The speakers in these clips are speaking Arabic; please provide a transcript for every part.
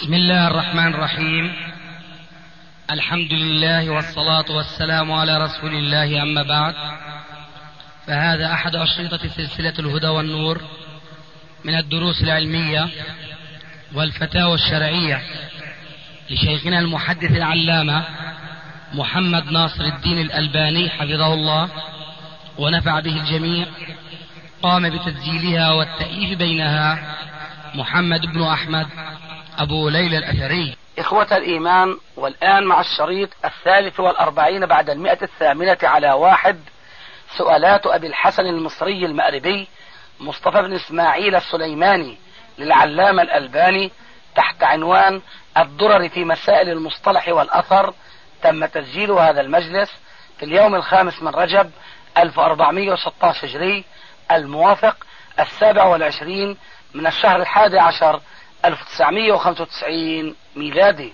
بسم الله الرحمن الرحيم. الحمد لله والصلاة والسلام على رسول الله، أما بعد، فهذا أحد أشرطة سلسلة الهدى والنور من الدروس العلمية والفتاوى الشرعية لشيخنا المحدث العلامة محمد ناصر الدين الألباني حفظه الله ونفع به الجميع. قام بتسجيلها والتأليف بينها محمد بن أحمد أبو ليلى الأثري. إخوة الإيمان، والآن مع الشريط 43 بعد 108 على 1، سؤالات أبي الحسن المصري المأربي مصطفى بن إسماعيل السليماني للعلامة الألباني تحت عنوان الدرر في مسائل المصطلح والأثر. تم تسجيل هذا المجلس في اليوم 5 من رجب 1416 هجري، الموافق 27 من الشهر 11 1995 ميلادي.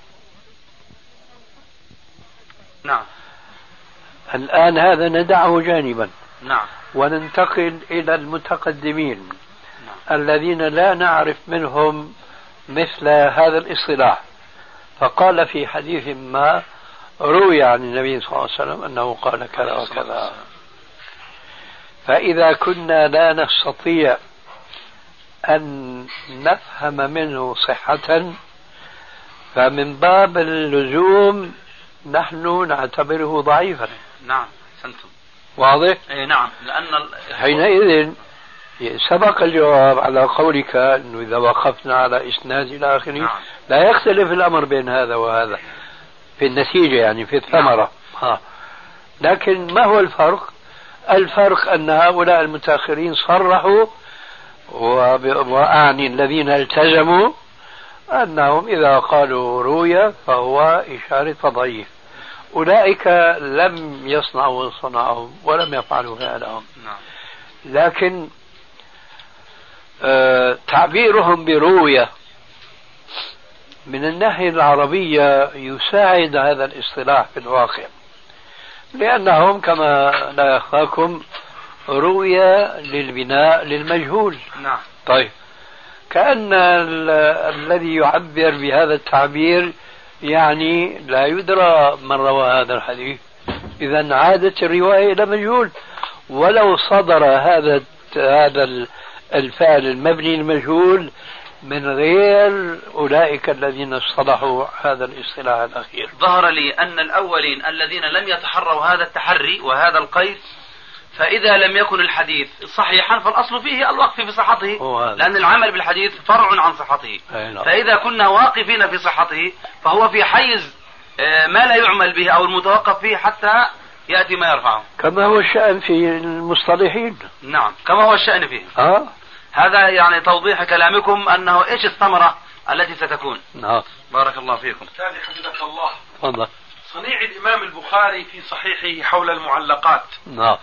نعم. الآن هذا ندعه جانبا. نعم. وننتقل إلى المتقدمين. نعم. الذين لا نعرف منهم مثل هذا الاصطلاح. فقال في حديث ما روي عن النبي صلى الله عليه وسلم أنه قال كذا وكذا. فإذا كنا لا نستطيع أن نفهم منه صحة، فمن باب اللزوم نحن نعتبره ضعيفا. نعم، سنتم. واضح؟ أي نعم، لأن حينئذ سبق الجواب على قولك أنه إذا وقفنا على إسناد إلى آخره. نعم. لا يختلف الأمر بين هذا وهذا في النتيجة، يعني في الثمرة. نعم. لكن ما هو الفرق؟ الفرق أن هؤلاء المتأخرين صرحوا، وأعني الذين التزموا، أنهم إذا قالوا روية فهو إشارة ضعيف. أولئك لم يصنعوا صنعهم ولم يفعلوا فعلهم. نعم. لكن تعبيرهم بروية من الناحية العربية يساعد هذا الاصطلاح في الواقع، لأنهم كما لا يخفاكم رؤية للبناء للمجهول. نعم. طيب، كأن الذي يعبر بهذا التعبير يعني لا يدرى من روى هذا الحديث، إذا عادت الرواية إلى مجهول، ولو صدر هذا الفعل المبني المجهول من غير أولئك الذين اصطلحوا هذا الاصطلاح الأخير. ظهر لي أن الأولين الذين لم يتحروا هذا التحري وهذا القيد، فإذا لم يكن الحديث صحيحا فالأصل فيه الوقف في صحته، لأن العمل بالحديث فرع عن صحته. فإذا كنا واقفين في صحته فهو في حيز ما لا يعمل به أو المتوقف فيه حتى يأتي ما يرفعه، كما هو الشأن في المصطلحين. نعم، كما هو الشأن فيه. هذا يعني توضيح كلامكم أنه إيش الثمرة التي ستكون. نعم. بارك الله فيكم. أستاذي حفظك الله. تفضل. صنيع الإمام البخاري في صحيحه حول المعلقات. نعم.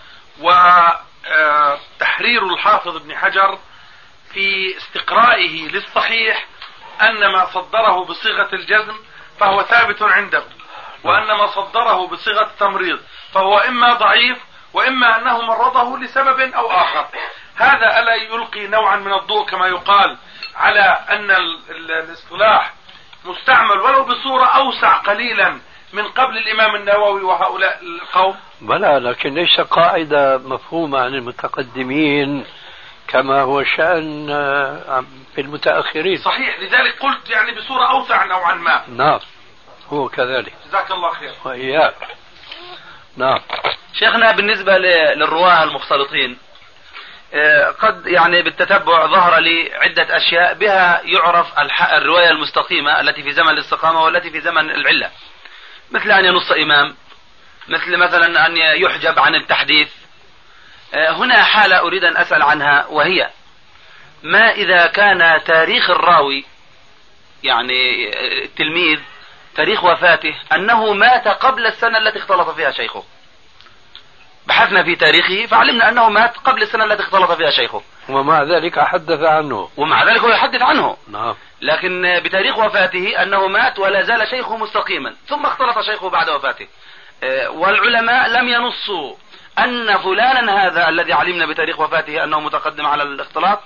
وتحرير الحافظ ابن حجر في استقرائه للصحيح أن ما صدره بصيغة الجزم فهو ثابت عنده، وأن ما صدره بصيغة التمريض فهو إما ضعيف وإما أنه مرضه لسبب أو آخر. هذا ألا يلقي نوعا من الضوء كما يقال على أن الاصطلاح مستعمل ولو بصورة أوسع قليلا من قبل الإمام النووي وهؤلاء القوم؟ بلى، لكن ليس قاعدة مفهومة عن المتقدمين كما هو شأن في المتأخرين. صحيح، لذلك قلت يعني بصورة أوسع نوعا ما. نعم، هو كذلك. جزاك الله خير. وإياك. نعم. شيخنا، بالنسبة للرواه المختلطين، قد يعني بالتتبع ظهر لي عدة أشياء بها يعرف الرواية المستقيمة التي في زمن الاستقامة والتي في زمن العلة، مثل أن ينص إمام، مثلا أن يحجب عن التحديث. هنا حالة أريد أن أسأل عنها، وهي ما إذا كان تاريخ الراوي، يعني التلميذ، تاريخ وفاته أنه مات قبل السنة التي اختلط فيها شيخه. بحثنا في تاريخه فعلمنا أنه مات قبل السنة التي اختلط فيها شيخه، ومع ذلك حدث عنه. ومع ذلك هو يحدث عنه. نعم. لكن بتاريخ وفاته أنه مات ولا زال شيخه مستقيما، ثم اختلط شيخه بعد وفاته. والعلماء لم ينصوا أن فلانا هذا الذي علمنا بتاريخ وفاته أنه متقدم على الاختلاط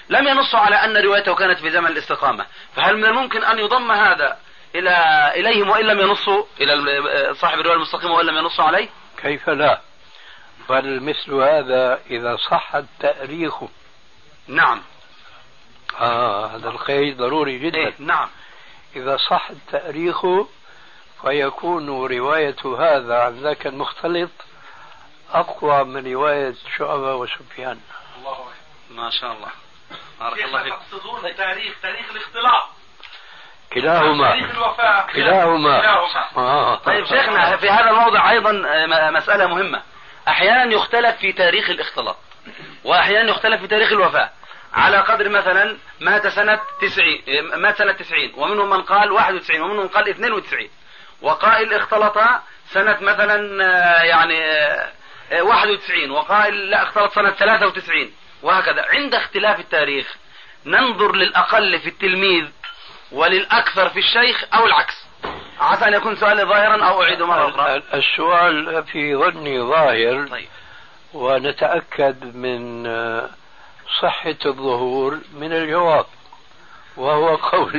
لم ينصوا على أن روايته كانت في زمن الاستقامة، فهل من الممكن أن يضم هذا إليهم وإن لم ينصوا إلى صاحب الرواية المستقيمة وإن لم ينصوا عليه؟ كيف لا؟ بل مثل هذا إذا صح التأريخ. نعم. هذا القيد ضروري جدا. إيه؟ نعم. إذا صح التأريخ فيكون رواية هذا عن ذاك المختلط أقوى من رواية شعبة وسفيان. الله أكبر. ما شاء الله. بارك الله فيك. تقصدون تاريخ الاختلاط؟ كلاهما. تاريخ الوفاة. كلاهما. طيب شيخنا، في هذا الموضع أيضا مسألة مهمة. أحيانا يختلف في تاريخ الاختلاط وأحيانا يختلف في تاريخ الوفاة، على قدر مثلا مات سنة 90 ومنهم من قال 91 ومنهم من قال 92، وقائل اختلط سنة مثلا يعني 91 وقائل لا اختلط سنة 93 وهكذا. عند اختلاف التاريخ ننظر للأقل في التلميذ وللأكثر في الشيخ أو العكس. عسى أن يكون سؤالي ظاهرا أو أعيده مرة أخرى. السؤال في ظني ظاهر. طيب. ونتأكد من صحة الظهور من الجواب، وهو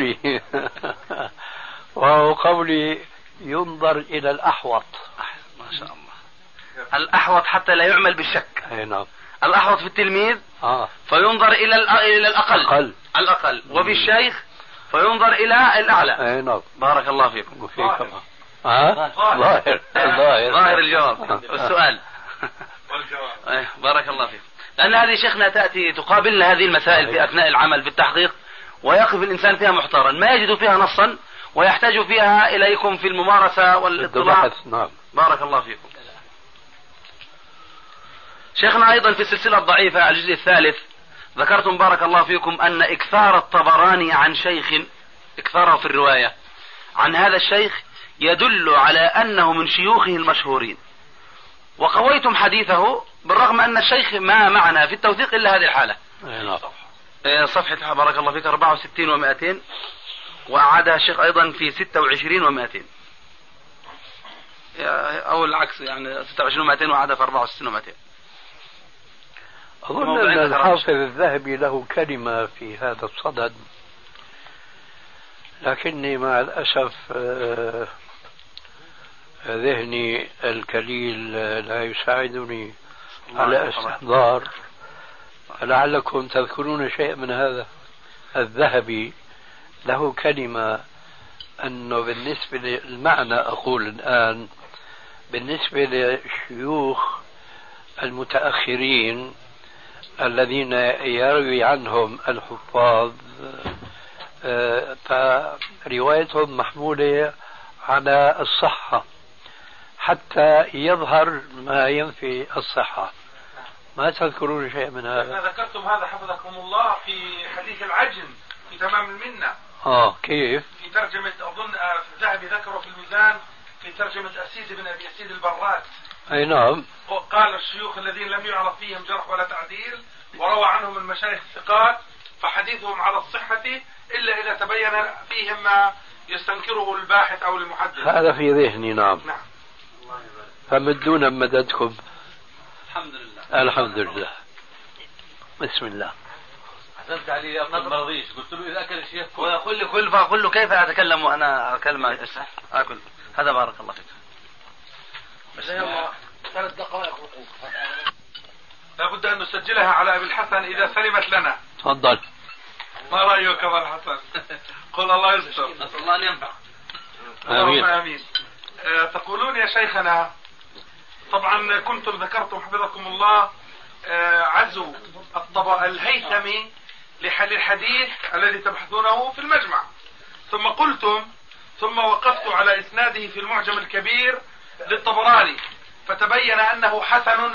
قولي ينظر إلى الأحوط. ما شاء الله. الأحوط حتى لا يعمل بالشك. نعم. الأحوط في التلميذ فينظر إلى الأقل. الأقل. وفي الشيخ فينظر إلى الأعلى. نعم. بارك الله فيكم. وفيكم. ظاهر الجواب والسؤال والجواب. بارك الله فيكم. لأن هذه شيخنا تأتي تقابلنا هذه المسائل في أثناء العمل في التحقيق، ويقف الإنسان فيها محتارا، ما يجد فيها نصا ويحتاج فيها إليكم في الممارسة والاطلاع. نعم. بارك الله فيكم. شيخنا أيضا في السلسلة الضعيفة الجزء الثالث ذكرتم بارك الله فيكم أن إكثار الطبراني عن شيخ، إكثاره في الرواية عن هذا الشيخ يدل على أنه من شيوخه المشهورين، وقويتم حديثه بالرغم أن الشيخ ما معنا في التوثيق إلا هذه الحالة. صفحة بارك الله فيك 64 و200، وأعادها الشيخ أيضا في 26 و200 أو العكس، يعني 26 و200 وأعادها في 64 و200. أظن أن الحافظ الذهبي له كلمة في هذا الصدد، لكني مع الأسف ذهني الكليل لا يساعدني على استحضار. لعلكم تذكرون شيء من هذا. الذهبي له كلمة أنه بالنسبة للمعنى، أقول الآن بالنسبة للشيوخ المتأخرين الذين يروي عنهم الحفاظ فروايتهم محمولة على الصحة حتى يظهر ما ينفي الصحة. ما تذكرون شيء من هذا؟ ذكرتم هذا حفظكم الله في حديث العجن في تمام المنة. كيف؟ في ترجمة أظن الذهبي ذكره في الميزان في ترجمة أسيد بن أبي أسيد البراد. أي نعم. قال الشيوخ الذين لم يعرف فيهم جرح ولا تعديل وروى عنهم المشايخ الثقات فحديثهم على الصحة إلا إذا تبين فيهم ما يستنكره الباحث أو المحدث. هذا في ذهني. نعم. فمدونا بمددكم. الحمد لله. الحمد لله. بسم الله. حسبت علي أقول ما رضيش، قلت له إذا أكل الشيخ ويقول لي فأقول له كيف أتكلم وأنا كلمة أكل. هذا بارك الله فيك. بس 3 دقائق وقوف. لابد أن نسجلها على أبي الحسن إذا سلمت لنا. تفضل. ما رأيك أبا الحسن؟ قل الله يستر. نسأل الله أن ينفع. اللهم آمين. تقولون يا شيخنا، طبعا كنتم ذكرتم حفظكم الله عزو الهيثمي للحديث الذي تبحثونه في المجمع، ثم قلتم ثم وقفت على إسناده في المعجم الكبير للطبراني فتبين أنه حسن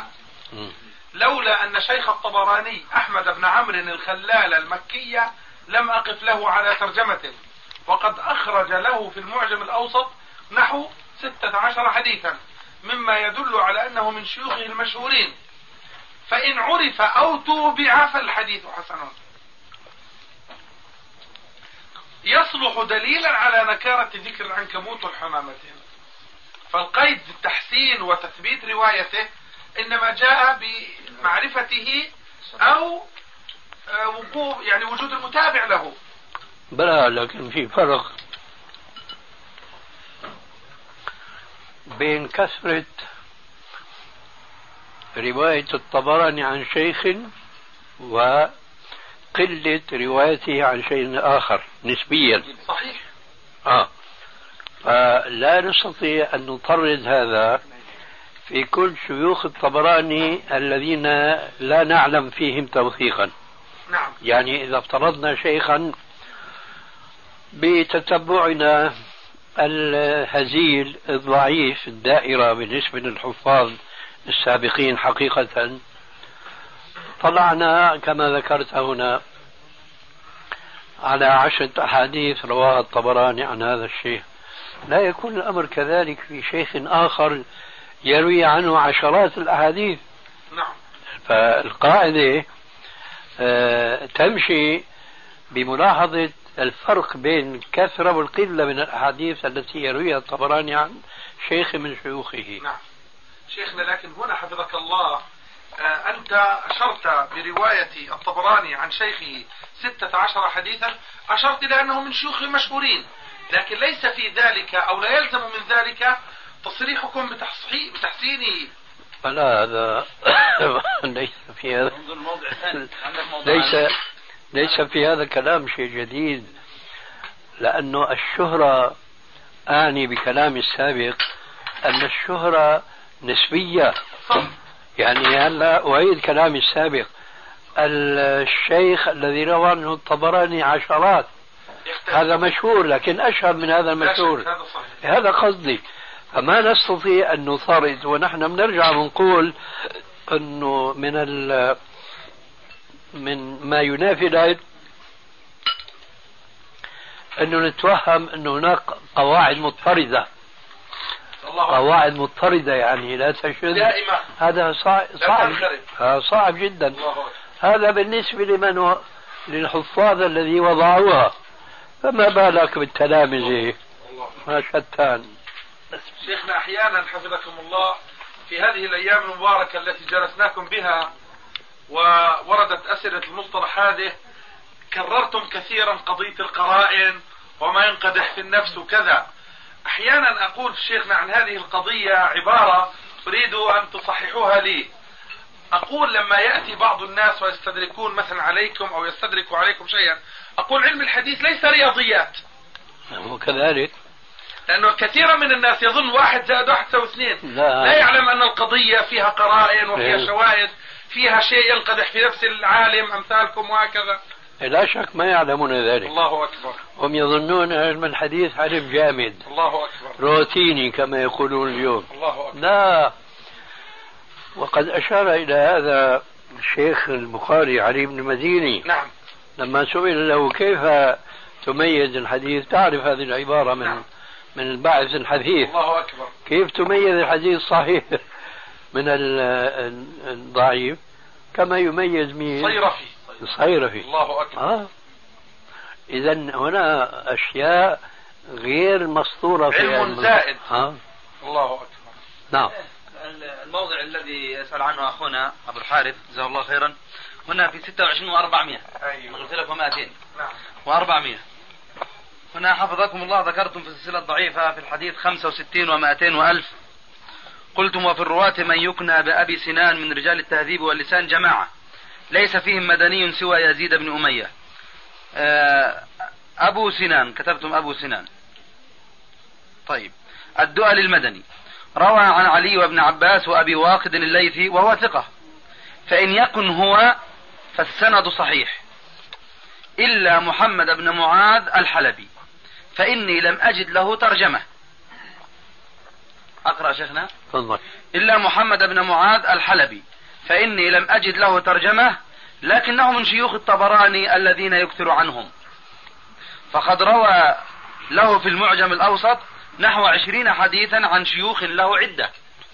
لولا أن شيخ الطبراني أحمد بن عمرو الخلال المكي لم أقف له على ترجمته، وقد أخرج له في المعجم الأوسط نحو 16 حديثا مما يدل على أنه من شيوخه المشهورين، فإن عرف أو توبع فالحديث حسن. يصلح دليلا على نكارة ذكر العنكبوت والحمامتين، فالقيد بالتحسين وتثبيت روايته إنما جاء بمعرفته أو وجود المتابع له. بلى، لكن في فرق بين كثرة رواية الطبراني عن شيخ وقلة روايته عن شيء آخر نسبيا. صحيح. فلا نستطيع أن نطرد هذا في كل شيوخ الطبراني الذين لا نعلم فيهم توثيقا. نعم. يعني إذا افترضنا شيخا بتتبعنا الهزيل الضعيف الدائرة بالنسبة للحفاظ السابقين حقيقة، طلعنا كما ذكرت هنا على 10 أحاديث رواها الطبراني عن هذا الشيخ. لا يكون الأمر كذلك في شيخ آخر يروي عنه عشرات الأحاديث. نعم. فالقاعدة تمشي بملاحظة الفرق بين الكثرة والقلة من الأحاديث التي يرويها الطبراني عن شيخ من شيوخه. نعم شيخنا، لكن هنا حفظك الله أنت أشرت برواية الطبراني عن شيخه 16 حديثا، أشرت إلى أنه من شيوخ المشهورين، لكن ليس في ذلك أو لا يلزم من ذلك تصريحكم بتحسينه. لا، هذا ليس في هذا ليس في هذا كلام شيء جديد، لأنه الشهرة، أعني بكلام السابق أن الشهرة نسبية. يعني هلا أعيد كلامي السابق، الشيخ الذي روى عنه الطبراني عشرات هذا مشهور، لكن أشهر من هذا المشهور. هذا قصدي. فما نستطيع أن نطرد، ونحن بنرجع ونقول أنه من ما ينافي ذلك أنه نتوهم أن هناك قواعد مضطردة. قواعد مضطردة يعني لا تشذ، هذا صعب جدا. هذا بالنسبة للحفاظ الذي وضعوها، فما بالك بالتلامذة؟ ما شتان. شيخنا أحيانا حفظكم الله في هذه الأيام المباركة التي جلسناكم بها ووردت أسئلة المصطلح هذه، كررتم كثيرا قضية القرائن وما ينقدح في النفس وكذا. أحيانا أقول شيخنا عن هذه القضية عبارة أريد أن تصححوها لي. أقول لما يأتي بعض الناس ويستدركون مثلا عليكم أو يستدركوا عليكم شيئا، أقول علم الحديث ليس رياضيات. وكذلك لأنه كثيرا من الناس يظن 1 زائد 1 يساوي 2، لا يعلم أن القضية فيها قرائن وفيها شواهد، فيها شيء ينقدح في نفس العالم أمثالكم وهكذا. لا شك ما يعلمون ذلك. الله أكبر. هم يظنون علم الحديث علم جامد. الله أكبر. روتيني كما يقولون اليوم. الله أكبر. لا، وقد أشار إلى هذا الشيخ البخاري علي بن المديني. نعم. لما سئل له كيف تميز الحديث، تعرف هذه العبارة من الباعث الحديث. الله أكبر. كيف تميز الحديث الصحيح من الضعيف؟ كما يميز مين؟ صيرفي. الله أكبر. إذا هنا أشياء غير مسطورة في علم زائد. الله أكبر. نعم. الموضع الذي يسأل عنه أخونا أبو الحارث جزاه الله خيرا هنا في 26 و400. أيوة. قلت لكم 200. نعم. و400. هنا حفظكم الله ذكرتم في السلسلة الضعيفة في الحديث 65 و200 و1000. قلتم وفي الرواة من يكنى بأبي سنان من رجال التهذيب واللسان جماعة ليس فيهم مدني سوى يزيد بن أمية. أبو سنان، كتبتم أبو سنان. طيب، الدؤل المدني روى عن علي وابن عباس وأبي واقد الليثي وهو ثقة، فإن يكن هو فالسند صحيح، إلا محمد بن معاذ الحلبي فإني لم أجد له ترجمة. أقرأ شيخنا. تفضل. إلا محمد بن معاذ الحلبي فإني لم أجد له ترجمة، لكنه من شيوخ الطبراني الذين يكثر عنهم، فقد روى له في المعجم الأوسط نحو 20 حديثا عن شيوخ له عدة،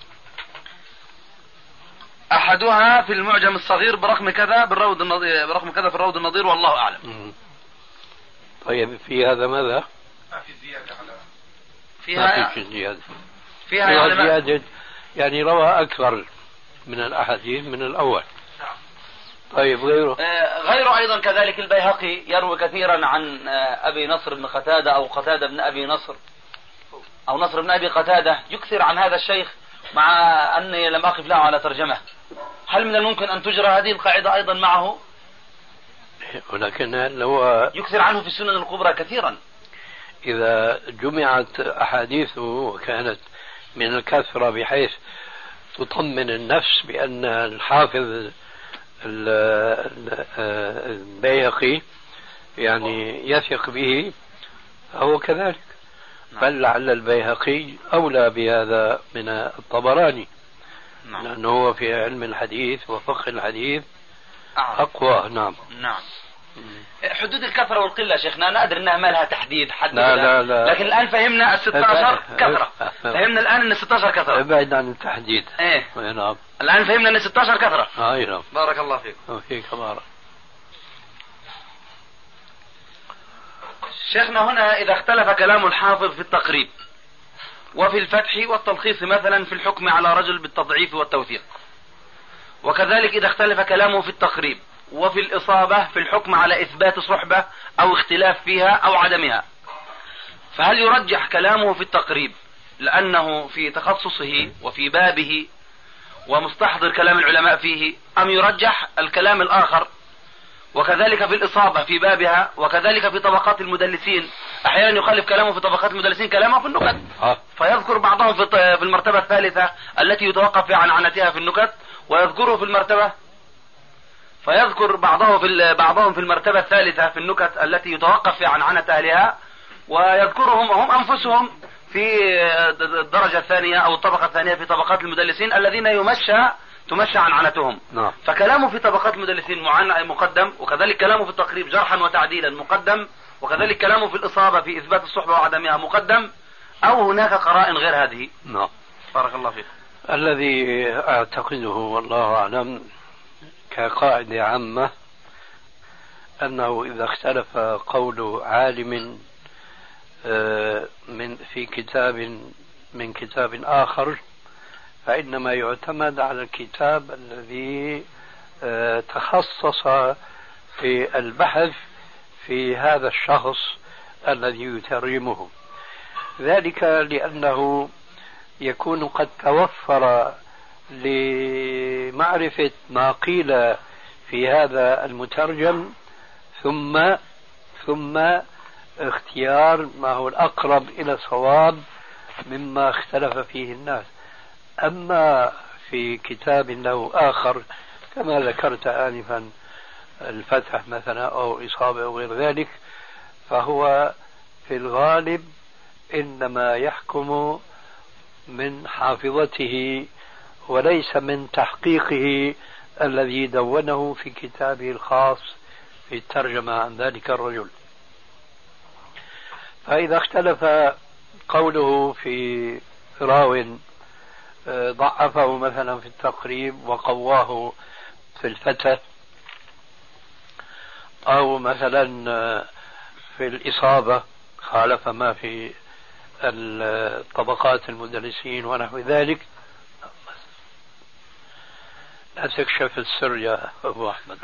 أحدها في المعجم الصغير برقم كذا بالروض النظير، برقم كذا في الروض النظير، والله أعلم. طيب في هذا ماذا؟ ما في زيادة على فيها فيها زيادة، يعني روى أكثر من الأحاديث من الأول. طيب غيره؟ غيره أيضا كذلك البيهقي يروي كثيرا عن أبي نصر بن قتادة أو قتادة بن أبي نصر أو نصر بن أبي قتادة، يكثر عن هذا الشيخ مع أني لم أقف له على ترجمة. هل من الممكن أن تجرى هذه القاعدة أيضا معه؟ ولكن لو يكثر عنه في السنن الكبرى كثيرا. إذا جمعت أحاديثه وكانت من الكثرة بحيث تطمن النفس بأن الحافظ البيهقي يعني يثق به، هو كذلك. بل لعل البيهقي أولى بهذا من الطبراني، لأنه هو في علم الحديث وفقه الحديث أقوى. نعم. حدود الكثرة والقلة شيخنا، أنا أدري أنها ما لها تحديد حد، لا. لكن الآن فهمنا 16 كثرة. فهمنا الآن أن 16 كثرة. ابعد عن التحديد. نعم. الآن فهمنا أن 16 كثرة. نعم. بارك الله فيك. فيك بارك. شيخنا هنا إذا اختلف كلام الحافظ في التقريب وفي الفتح والتلخيص مثلا في الحكم على رجل بالتضعيف والتوثيق، وكذلك إذا اختلف كلامه في التقريب وفي الإصابة في الحكم على إثبات صحبة أو اختلاف فيها أو عدمها، فهل يرجح كلامه في التقريب لأنه في تخصصه وفي بابه ومستحضر كلام العلماء فيه، أم يرجح الكلام الآخر؟ وكذلك في الإصابة في بابها، وكذلك في طبقات المدلسين، أحيانا يخالف كلامه في طبقات المدلسين كلامه في النكت، فيذكر بعضهم في المرتبة الثالثة التي يتوقف في عنعنتها في النكت، ويذكره في المرتبة فيذكر بعضهم في المرتبة الثالثة في النكت التي يتوقف في عنعنة أهلها، ويذكرهم هم أنفسهم في الدرجة الثانية أو الطبقة الثانية في طبقات المدلسين الذين تمشى عنعنتهم. فكلامه في طبقات المدلسين مقدم، وكذلك كلامه في التقريب جرحا وتعديلا مقدم، وكذلك كلامه في الإصابة في إثبات الصحبة وعدمها مقدم، أو هناك قرائن غير هذه؟ بارك الله فيك. الذي أعتقده والله أعلم كقاعدة عامة أنه إذا اختلف قول عالم في كتاب من كتاب آخر، فإنما يعتمد على الكتاب الذي تخصص في البحث في هذا الشخص الذي يترجمه، ذلك لأنه يكون قد توفر لمعرفة ما قيل في هذا المترجم ثم اختيار ما هو الأقرب إلى الصواب مما اختلف فيه الناس. أما في كتاب له آخر كما ذكرت آنفا الفتح مثلا أو إصابة أو غير ذلك، فهو في الغالب إنما يحكم من حافظته وليس من تحقيقه الذي دونه في كتابه الخاص في الترجمة عن ذلك الرجل. فإذا اختلف قوله في راو ضعفه مثلا في التقريب وقواه في الفتح، أو مثلا في الإصابة خالف ما في طبقات المدرسين ونحو ذلك، لا تكشف السر يا أبو أحمد.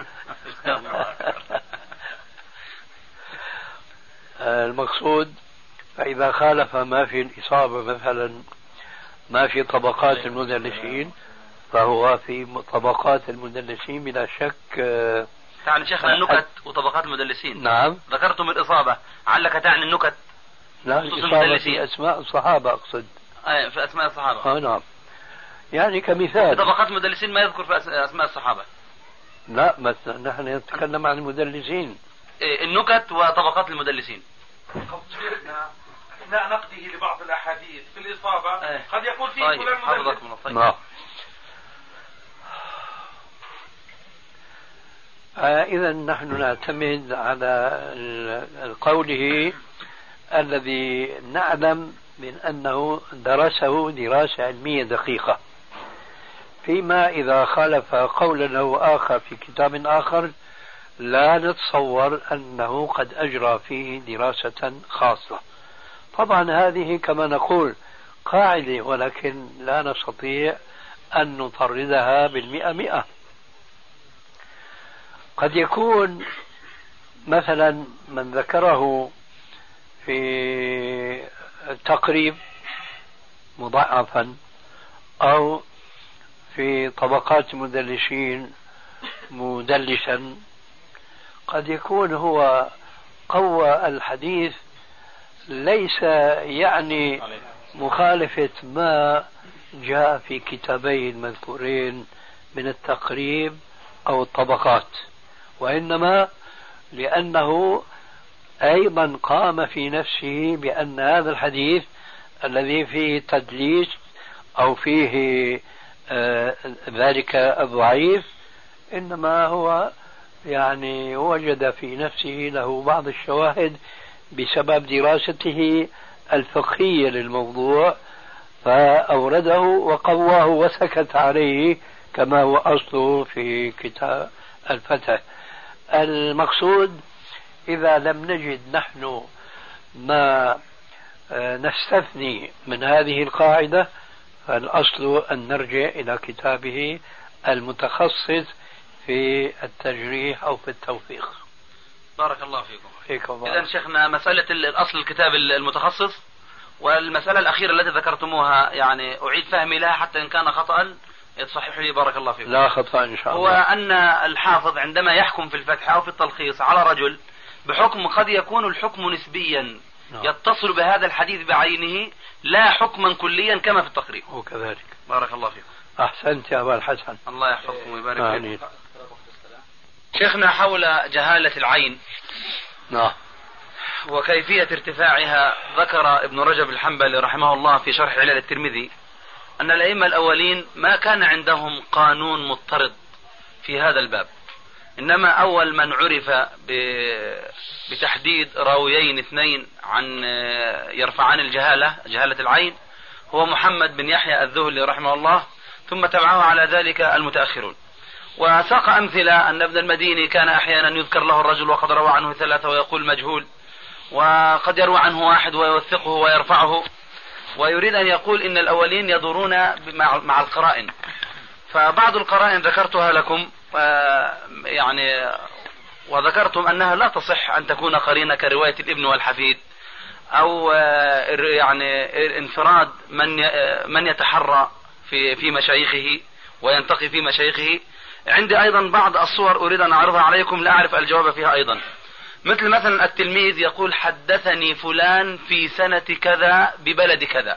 المقصود فإذا خالف ما في الإصابة مثلا ما في طبقات المدلسين، فهو في طبقات المدلسين بلا شك. تعني شيخنا النكت وطبقات المدلسين. نعم. ذكرتم الإصابة، علك تعني النكت؟ لا، الإصابة في أسماء الصحابة أقصد. في أسماء الصحابة. نعم. يعني كمثال. في طبقات المدلسين ما يذكر في أسماء الصحابة. لا، مثلا نحن نتكلم عن المدلسين. النكت وطبقات المدلسين. أثناء نقده لبعض الأحاديث في الإصابة قد يقول فيه طيب. فلان مدلس. نعم. إذا نحن نعتمد على قوله الذي نعلم من أنه درسه دراسة علمية دقيقة، فيما إذا خالف قولا له آخر في كتاب آخر لا نتصور أنه قد أجرى فيه دراسة خاصة. طبعا هذه كما نقول قاعدة، ولكن لا نستطيع أن نطردها 100%. قد يكون مثلا من ذكره في التقريب مضاعفا أو في طبقات المدلسين مدلسا، قد يكون هو قوى الحديث ليس يعني مخالفة ما جاء في كتابين المذكورين من التقريب أو الطبقات، وإنما لأنه أيضا قام في نفسه بأن هذا الحديث الذي فيه تدليس أو فيه ذلك الضعيف إنما هو يعني وجد في نفسه له بعض الشواهد بسبب دراسته الفقهية للموضوع فأورده وقواه وسكت عليه كما هو أصله في كتاب الفتح. المقصود إذا لم نجد نحن ما نستثني من هذه القاعدة فالأصل أن نرجع إلى كتابه المتخصص في التجريح أو في التوثيق. بارك الله فيكم. إذن شيخنا مسألة الأصل الكتاب المتخصص، والمسألة الأخيرة التي ذكرتموها يعني أعيد فهمي لها حتى إن كان خطأ تصحح لي بارك الله فيكم. لا خطأ إن شاء الله. هو أن الحافظ عندما يحكم في الفتح أو في التلخيص على رجل بحكم قد يكون الحكم نسبيا يتصل بهذا الحديث بعينه لا حكما كليا كما في التقريب. وكذلك. بارك الله فيكم. أحسنت يا أبا الحسن. الله يحفظكم ويبارك فيكم. شيخنا حول جهالة العين نعم وكيفية ارتفاعها، ذكر ابن رجب الحنبلي رحمه الله في شرح علل الترمذي أن الأئمة الأولين ما كان عندهم قانون مضطرد في هذا الباب، إنما أول من عرف بتحديد راويين اثنين عن يرفعان جهالة العين هو محمد بن يحيى الذهلي رحمه الله، ثم تبعه على ذلك المتأخرون. وساق أمثلة أن ابن المديني كان أحيانا يذكر له الرجل وقد روى عنه ثلاثة ويقول مجهول، وقد يروى عنه واحد ويوثقه ويرفعه، ويريد أن يقول إن الأولين يدورون مع القرائن. فبعض القرائن ذكرتها لكم يعني وذكرتم أنها لا تصح أن تكون قرينة كرواية الابن والحفيد أو يعني انفراد من يتحرى في مشايخه وينتقي في مشايخه. عندي أيضا بعض الصور أريد أن أعرضها عليكم لا أعرف الجواب فيها أيضا، مثلا التلميذ يقول حدثني فلان في سنة كذا ببلد كذا،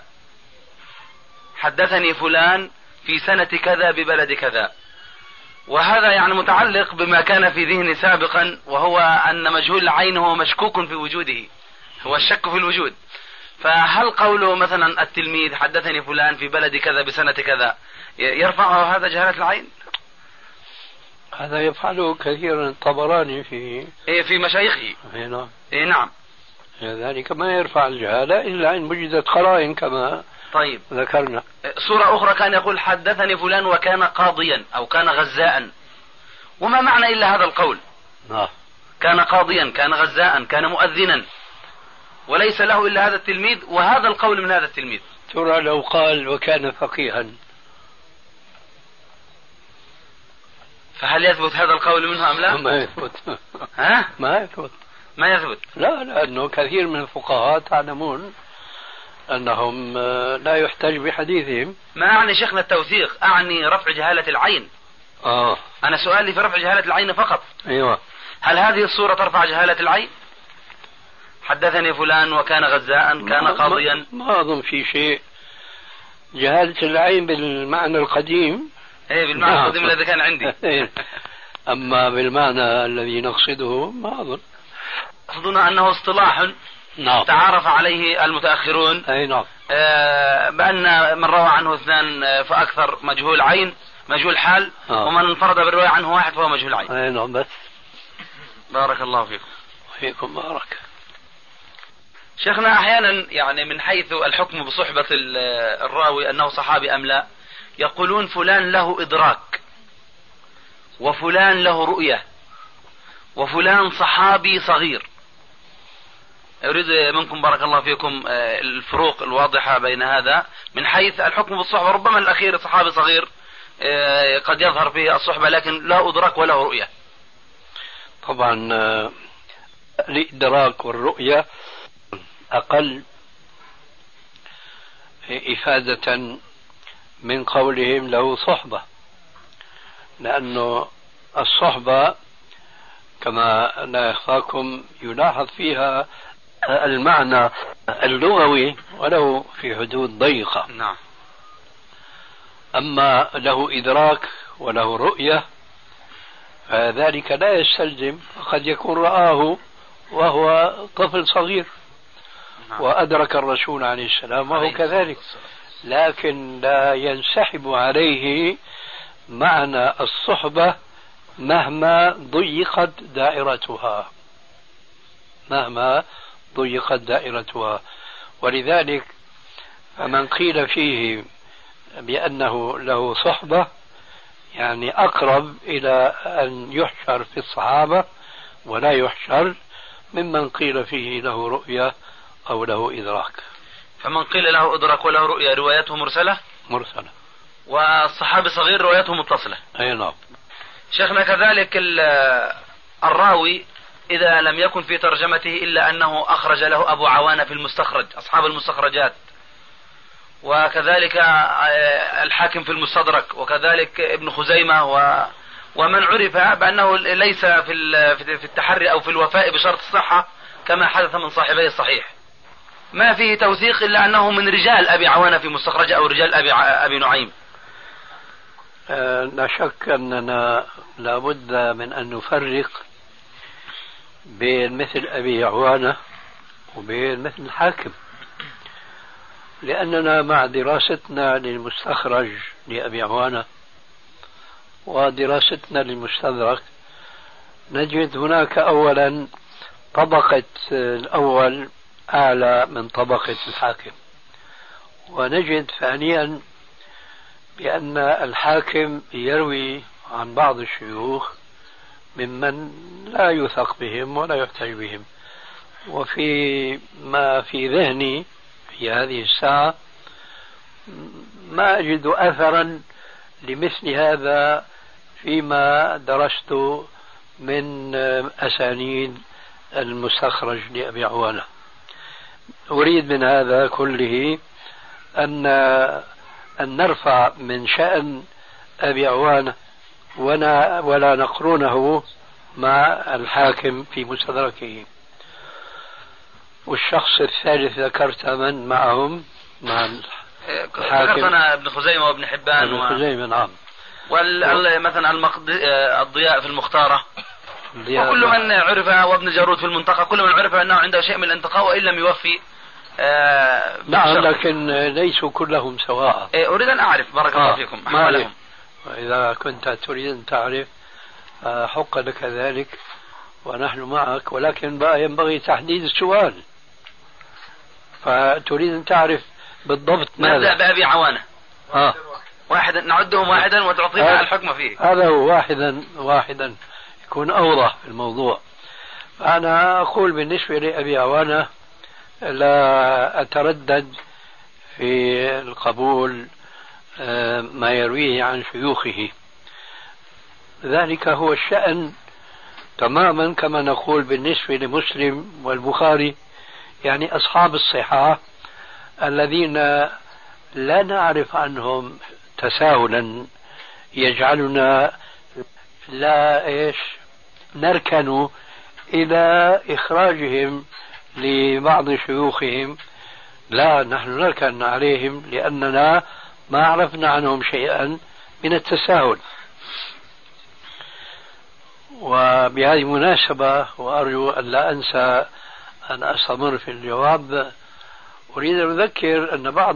حدثني فلان في سنة كذا ببلد كذا، وهذا يعني متعلق بما كان في ذهني سابقا، وهو أن مجهول العين هو مشكوك في وجوده، هو الشك في الوجود. فهل قوله مثلا التلميذ حدثني فلان في بلد كذا بسنة كذا يرفعه هذا جهالة العين؟ هذا يفعله كثيرا الطبراني في مشايخه. نعم. نعم. ذلك ما يرفع الجهالة إلا إن وجدت قرائن كما طيب ذكرنا. صورة أخرى كان يقول حدثني فلان وكان قاضيا أو كان غزاء، وما معنى إلا هذا القول؟ نعم. كان قاضيا، كان غزاء، كان مؤذنا، وليس له إلا هذا التلميذ وهذا القول من هذا التلميذ. ترى لو قال وكان فقيها فهل يثبت هذا القول منه أم لا؟ ما يثبت. ها؟ ما يثبت. لا لأنه كثير من الفقهاء تعلمون أنهم لا يحتج بحديثهم. ما أعني شيخنا التوثيق، أعني رفع جهالة العين. أنا سؤالي في رفع جهالة العين فقط. أيوة. هل هذه الصورة ترفع جهالة العين؟ حدثني فلان وكان غزاء كان قاضيا. ما أظن في شيء. جهالة العين بالمعنى القديم. بالمعنى القديم الذي كان عندي. أما بالمعنى الذي نقصده ما أظن. أظن أنه اصطلاح نعم. تعارف عليه المتأخرون. أي نعم. بأن من روى عنه اثنان فأكثر مجهول عين مجهول حال، ومن انفرد بالرواية عنه واحد فهو مجهول عين. أي نعم. بس بارك الله فيكم. فيكم بارك. شيخنا أحيانا يعني من حيث الحكم بصحبة الراوي أنه صحابي أم لا، يقولون فلان له إدراك وفلان له رؤية وفلان صحابي صغير. أريد منكم بارك الله فيكم الفروق الواضحة بين هذا من حيث الحكم بالصحبة. ربما الأخير صحابي صغير قد يظهر فيه الصحبة لكن لا أدرك وله رؤية. طبعا الإدراك والرؤية أقل إفادة من قولهم له صحبة، لأنه الصحبة كما لا يخفاكم يلاحظ فيها المعنى اللغوي ولو في حدود ضيقة. نعم. أما له إدراك وله رؤية فذلك لا يستلزم، قد يكون رآه وهو طفل صغير وأدرك الرسول عليه السلام وهو كذلك، لكن لا ينسحب عليه معنى الصحبة مهما ضيقت دائرتها، مهما ضيقت دائرتها. ولذلك فمن قيل فيه بأنه له صحبة يعني أقرب إلى أن يحشر في الصحابة ولا يحشر ممن قيل فيه له رؤية أو له إدراك. فمن قيل له إدراك وله رؤية روايته مرسلة، والصحابي صغير روايته متصلة. أي نعم. شيخنا كذلك الراوي إذا لم يكن في ترجمته إلا أنه أخرج له أبو عوانة في المستخرج، أصحاب المستخرجات، وكذلك الحاكم في المستدرك، وكذلك ابن خزيمة، ومن عرف بأنه ليس في التحري أو في الوفاء بشرط الصحة كما حدث من صاحبي الصحيح، ما فيه توثيق إلا أنه من رجال أبي عوانة في مستخرج أو رجال أبي نعيم. لا شك أننا لابد من أن نفرق بين مثل أبي عوانة وبين مثل الحاكم، لأننا مع دراستنا للمستخرج لأبي عوانة ودراستنا للمستدرك نجد هناك أولا طبقة الأول أعلى من طبقة الحاكم، ونجد ثانيا بأن الحاكم يروي عن بعض الشيوخ ممن لا يثق بهم ولا يحتج بهم. وفي ما في ذهني في هذه الساعة ما أجد أثرا لمثل هذا فيما درست من أسانيد المستخرج لأبي عوانة. أريد من هذا كله أن نرفع من شأن أبي عوانة ولا نقرونه مع الحاكم في مستدركه. والشخص الثالث ذكرت من معهم مع الحاكم؟ ذكرتنا ابن خزيمة وابن حبان ابن خزيمة. نعم. مثلا الضياء في المختارة، وكل من عرف، وابن جارود في المنطقة، كل من عرف أنه عنده شيء من الانتقاء وإن لم يوفي. نعم، لكن ليسوا كلهم سواء. أريد أن أعرف بارك الله فيكم أحوالهم. وإذا كنت تريد أن تعرف حق لك ذلك ونحن معك، ولكن بقى ينبغي تحديد السؤال. فتريد أن تعرف بالضبط ماذا؟ نبدأ بأبي عوانة. واحدا نعدهم واحدا وتعطينا الحكم فيه. هذا هو واحدا يكون أوضح في الموضوع. أنا أقول بالنسبة لأبي عوانة لا أتردد في القبول ما يرويه عن شيوخه، ذلك هو الشأن تماما كما نقول بالنسبة لمسلم والبخاري، يعني أصحاب الصحة الذين لا نعرف عنهم تساهلا يجعلنا لا نركن إلى إخراجهم لبعض شيوخهم، لا، نحن نركن عليهم لأننا ما عرفنا عنهم شيئا من التساهل. وبهذه المناسبة وأرجو أن لا أنسى أن أستمر في الجواب، أريد أن أذكر أن بعض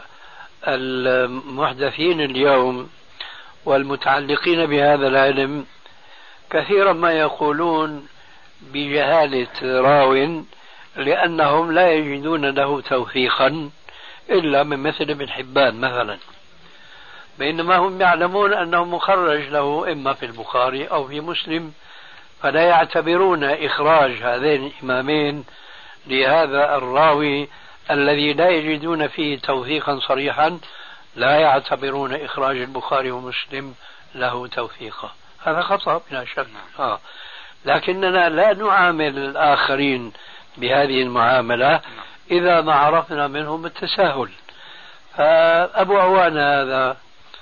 المحدثين اليوم والمتعلقين بهذا العلم كثيرا ما يقولون بجهالة راو لأنهم لا يجدون له توثيقا إلا من مثل ابن حبان مثلا، بينما هم يعلمون أنه مخرج له إما في البخاري أو في مسلم، فلا يعتبرون إخراج هذين الإمامين لهذا الراوي الذي لا يجدون فيه توثيقا صريحا، لا يعتبرون إخراج البخاري ومسلم له توثيقا. هذا خطأ بلا شك. لكننا لا نعامل الآخرين بهذه المعاملة إذا ما عرفنا منهم التساهل. أبو عوان هذا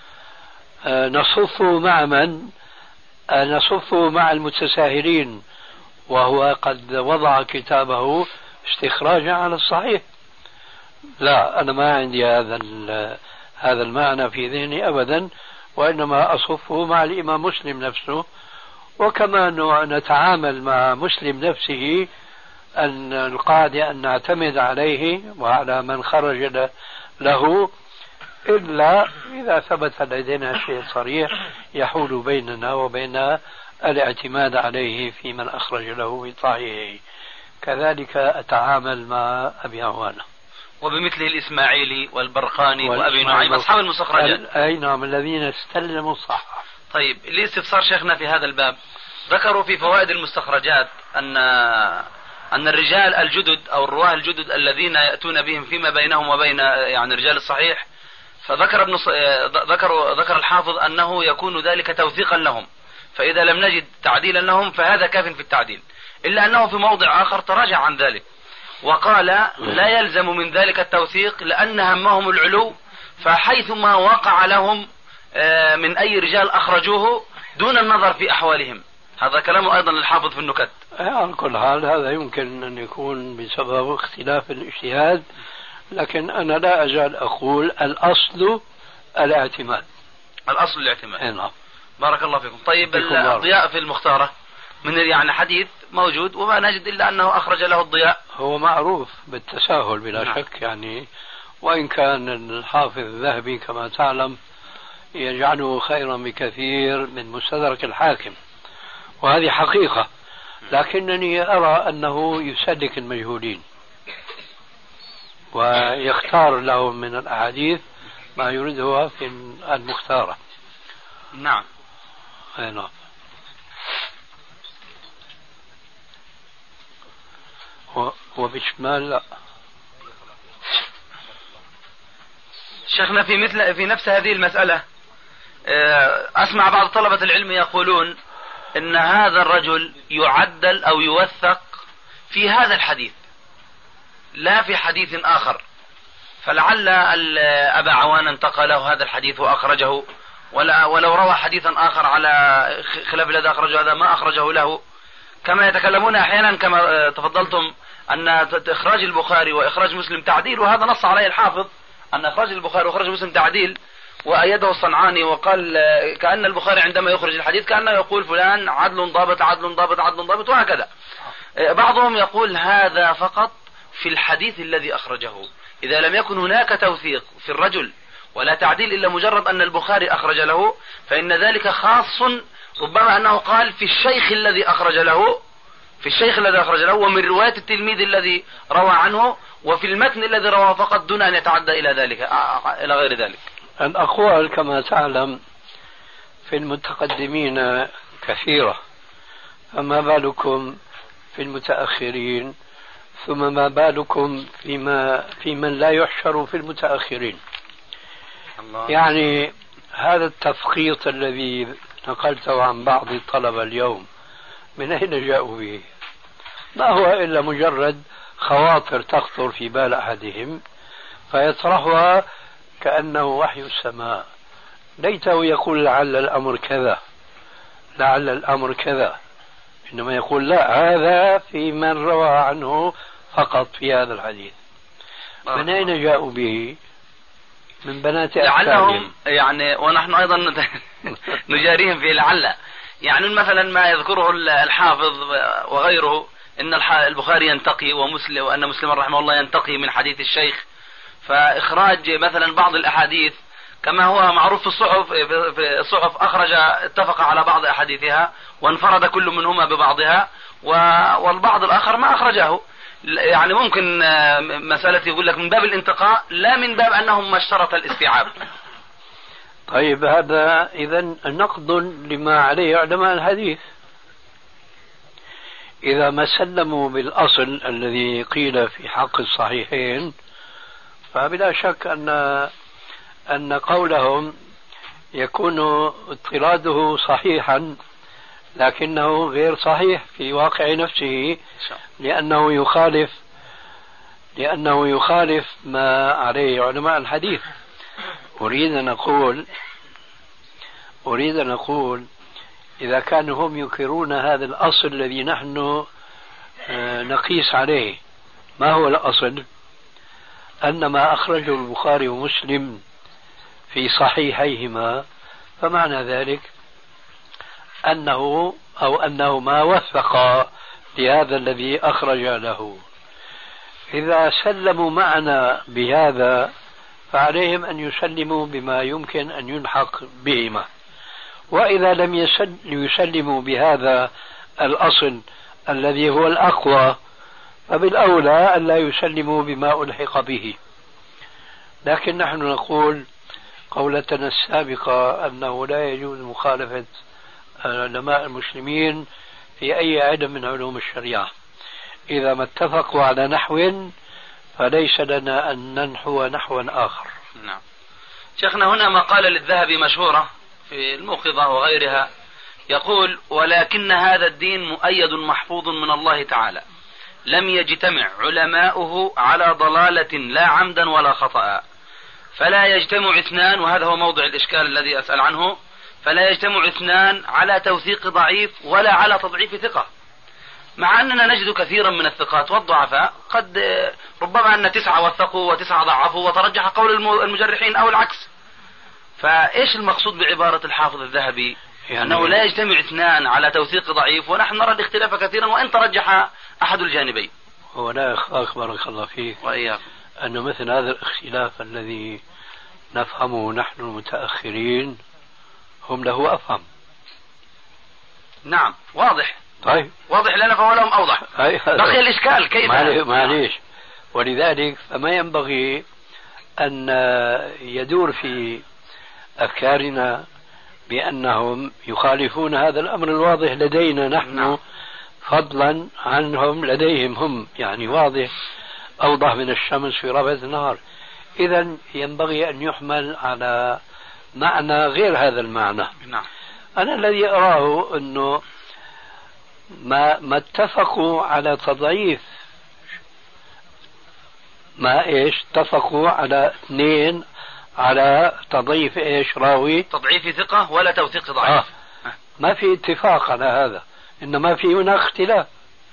نصفه مع من؟ نصفه مع المتساهلين، وهو قد وضع كتابه استخراجا على الصحيح. لا، أنا ما عندي هذا المعنى في ذهني أبدا، وإنما أصفه مع الإمام مسلم نفسه. وكما نتعامل مع مسلم نفسه أن القاعدة أن نعتمد عليه وعلى من خرج له، إلا إذا ثبت لدينا شيء صريح يحول بيننا وبين الاعتماد عليه في من أخرج له في صحيحه. كذلك أتعامل مع أبي عوانة وبمثله الإسماعيلي والبرقاني وأبي نعيم أصحاب المستخرجات. أي نعم، الذين استلموا الصح. طيب، لاستفسار شيخنا في هذا الباب، ذكروا في فوائد المستخرجات أن الرجال الجدد أو الرواه الجدد الذين يأتون بهم فيما بينهم وبين يعني رجال الصحيح، فذكر ذكر الحافظ أنه يكون ذلك توثيقا لهم، فإذا لم نجد تعديلا لهم فهذا كاف في التعديل، إلا أنه في موضع آخر تراجع عن ذلك وقال لا يلزم من ذلك التوثيق لأن همهم العلو، فحيثما وقع لهم من أي رجال أخرجوه دون النظر في أحوالهم. هذا كلام أيضا للحافظ في النكت. على كل حال هذا يمكن أن يكون بسبب اختلاف الاجتهاد، لكن أنا لا أزال أقول الأصل الاعتماد. الأصل الاعتماد. نعم. بارك الله فيكم. طيب، الضياء في المختارة من يعني حديث موجود وما نجد إلا أنه أخرج له الضياء. هو معروف بالتساهل بلا شك يعني، وإن كان الحافظ الذهبي كما تعلم يجعله خيرا بكثير من مستدرك الحاكم، وهذه حقيقة، لكنني أرى أنه يسلك المجهولين ويختار لهم من الأحاديث ما يريده في المختارة. نعم. نعم. وبشمال لا. شيخنا في نفس هذه المسألة أسمع بعض طلبة العلم يقولون إن هذا الرجل يعدل أو يوثق في هذا الحديث لا في حديث آخر، فلعل أبا عوان انتقله هذا الحديث وأخرجه، ولو روى حديثا آخر على خلاف الذي أخرجه هذا ما أخرجه له. كما يتكلمون أحيانا كما تفضلتم أن إخراج البخاري وإخراج مسلم تعديل، وهذا نص عليه الحافظ أن إخراج البخاري وإخراج مسلم تعديل، وأيده الصنعاني وقال كأن البخاري عندما يخرج الحديث كأنه يقول فلان عدل ضابط عدل ضابط عدل ضابط وهكذا. بعضهم يقول هذا فقط في الحديث الذي أخرجه، إذا لم يكن هناك توثيق في الرجل ولا تعديل إلا مجرد أن البخاري أخرج له فإن ذلك خاص، ربما أنه قال في الشيخ الذي أخرج له ومن رواية التلميذ الذي روى عنه وفي المتن الذي رواه فقط دون أن يتعدى إلى غير ذلك. الأقوال كما تعلم في المتقدمين كثيرة، فما بالكم في المتأخرين، ثم ما بالكم في من لا يحشر في المتأخرين. الله. يعني هذا التفقيط الذي نقلته عن بعض الطلبة اليوم من أين جاءوا به؟ ما هو إلا مجرد خواطر تخطر في بال أحدهم فيطرحها كأنه وحي السماء، ليته يقول لعل الأمر كذا لعل الأمر كذا، إنما يقول لا، هذا في من روى عنه فقط في هذا الحديث. من أين جاءوا به؟ من بنات لعلهم يعني، ونحن أيضا نجاريهم في لعل، يعني مثلا ما يذكره الحافظ وغيره إن البخاري ينتقي وأن مسلم رحمه الله ينتقي من حديث الشيخ، فإخراج مثلا بعض الأحاديث كما هو معروف في الصحف اتفق على بعض أحاديثها وانفرد كل منهما ببعضها، والبعض الآخر ما أخرجه. يعني ممكن مسألة يقول لك من باب الانتقاء لا من باب أنهم ما اشترط الاستيعاب. طيب، هذا إذن نقد لما عليه علماء الحديث. إذا ما سلموا بالأصل الذي قيل في حق الصحيحين فبلا شك أن قولهم يكون اضطراده صحيحا، لكنه غير صحيح في واقع نفسه، لأنه يخالف ما عليه علماء الحديث. أريد أن أقول إذا كانوا هم ينكرون هذا الأصل الذي نحن نقيس عليه، ما هو الأصل؟ أن ما أخرجه البخاري ومسلم في صحيحيهما فمعنى ذلك أنه ما وثق لهذا الذي أخرج له. إذا سلموا معنا بهذا فعليهم أن يسلموا بما يمكن أن يلحق بهما، وإذا لم يسلموا بهذا الأصل الذي هو الأقوى فبالأولى أن لا يسلموا بما ألحق به. لكن نحن نقول قولتنا السابقة أنه لا يجوز مخالفة علماء المسلمين في أي علم من علوم الشريعة. إذا ما اتفقوا على نحو فليس لنا أن ننحو نحوا آخر. نعم. شيخنا هنا مقالة للذهبي مشهورة في الموقظة وغيرها يقول: ولكن هذا الدين مؤيد محفوظ من الله تعالى، لم يجتمع علماؤه على ضلالة لا عمدا ولا خطأ، فلا يجتمع اثنان، وهذا هو موضع الإشكال الذي أسأل عنه، فلا يجتمع اثنان على توثيق ضعيف ولا على تضعيف ثقة، مع أننا نجد كثيرا من الثقات والضعفاء قد ربما أن 9 وثقوا و9 ضعفوا وترجح قول المجرحين أو العكس. فإيش المقصود بعبارة الحافظ الذهبي أنه لا يجتمع اثنان على توثيق ضعيف، ونحن نرى الاختلاف كثيرا وإن ترجح أحد الجانبين؟ هو لا يخفاك بارك الله فيك وإياك أن مثل هذا الاختلاف الذي نفهمه نحن المتأخرين هم له أفهم. نعم واضح. طيب واضح لنا فهو لهم أوضح. بقي الإشكال كيف؟ معليش. ولذلك فما ينبغي أن يدور في أفكارنا بأنهم يخالفون هذا الأمر الواضح لدينا نحن. نعم. فضلا عنهم لديهم هم، يعني واضح أوضح من الشمس في ربع النهار. إذا ينبغي أن يحمل على معنى غير هذا المعنى. نعم. أنا الذي أراه أنه ما اتفقوا على تضعيف، اتفقوا على 2 على تضعيف راوي، تضعيف ثقة ولا توثيق ضعيف. ما في اتفاق على هذا، إنما في هناك اختلاف.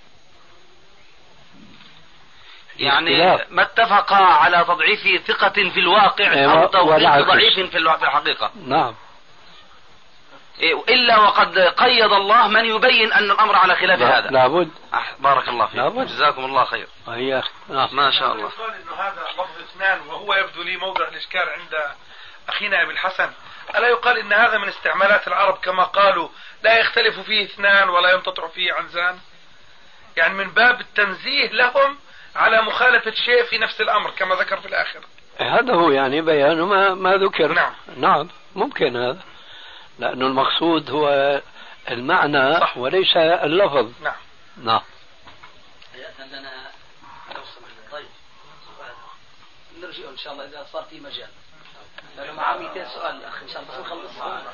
يعني ما اتفق على تضعيف ثقة في الواقع أو توثيق ضعيف في الحقيقة. نعم. إلا وقد قيد الله من يبين أن الأمر على خلاف هذا. لابد. بارك الله فيك. جزاكم الله خير. ما شاء الله. يقال إنه هذا لفظ اثنان، وهو يبدو لي موضع الإشكال عند أخينا أبي الحسن. ألا يقال إن هذا من استعمالات العرب كما قالوا لا يختلف فيه 2 ولا ينقطع فيه عنزان، يعني من باب التنزيه لهم على مخالفة شيء في نفس الأمر كما ذكر في الآخر. هذا هو يعني بيان ما ذكر. نعم ممكن هذا، لأنه المقصود هو المعنى صح، وليس اللفظ. نعم. طيب نرجع إن شاء الله إذا صار في مجال. أنا مع 200 سؤال الأخ إن شاء الله نخلص.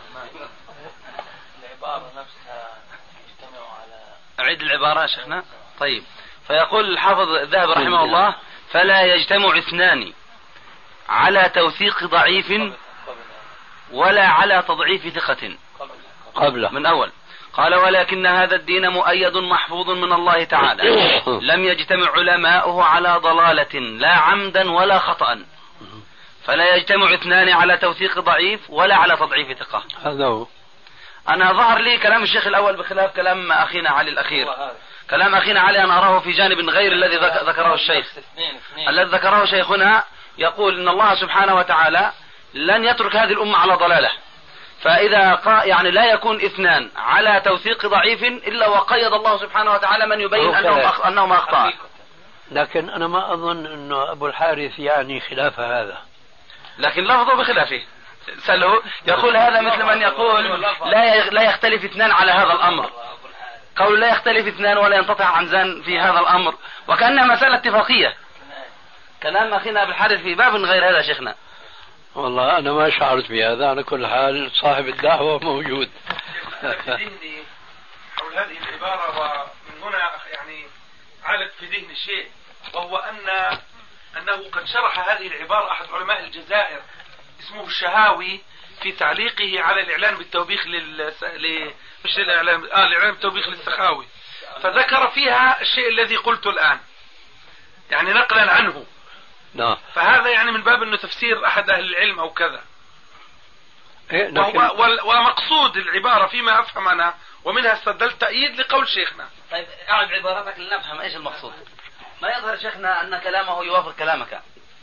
العبارة نفسها يجتمع على أعيد العبارة يا شيخنا. طيب فيقول الحافظ الذهبي رحمه الله: فلا يجتمع 2 على توثيق ضعيف ولا على تضعيف ثقة. قبله من أول قال: ولكن هذا الدين مؤيد محفوظ من الله تعالى، لم يجتمع علماؤه على ضلالة لا عمدا ولا خطأ، فلا يجتمع 2 على توثيق ضعيف ولا على تضعيف ثقة. هذا هو. أنا ظهر لي كلام الشيخ الأول بخلاف كلام أخينا علي الأخير. كلام أخينا علي أنا أراه في جانب غير الذي ذكره الشيخ. الذي ذكره شيخنا يقول إن الله سبحانه وتعالى لن يترك هذه الأمة على ضلالة، فإذا يعني لا يكون 2 على توثيق ضعيف إلا وقيد الله سبحانه وتعالى من يبين أنهم أخطأ. لكن أنا ما أظن أنه أبو الحارث يعني خلاف هذا، لكن لفظه بخلافه. سأله يقول هذا مثل من يقول لا يختلف 2 على هذا الأمر. قول لا يختلف 2 ولا ينقطع عنزان في هذا الأمر، وكأنها مسألة اتفاقية. كلام أخينا أبو الحارث في باب غير هذا شيخنا. والله أنا ما شعرت بهذا. على كل حال صاحب الدعوة موجود. هذه العبارة، ومن هنا يعني علق في ذهني شيء، وهو أنه قد شرح هذه العبارة أحد علماء الجزائر اسمه الشهاوي في تعليقه على الإعلان بالتوبيخ مش الإعلان بالتوبيخ للسخاوي، فذكر فيها الشيء الذي قلته الآن يعني نقلا عنه. نعم. فهذا يعني من باب أنه تفسير أحد أهل العلم أو كذا. لكن... ومقصود العبارة فيما أفهم أنا، ومنها استدلت تأييد لقول شيخنا. طيب أعد عبارتك لنفهم إيش المقصود. ما يظهر شيخنا أن كلامه يوافق كلامك.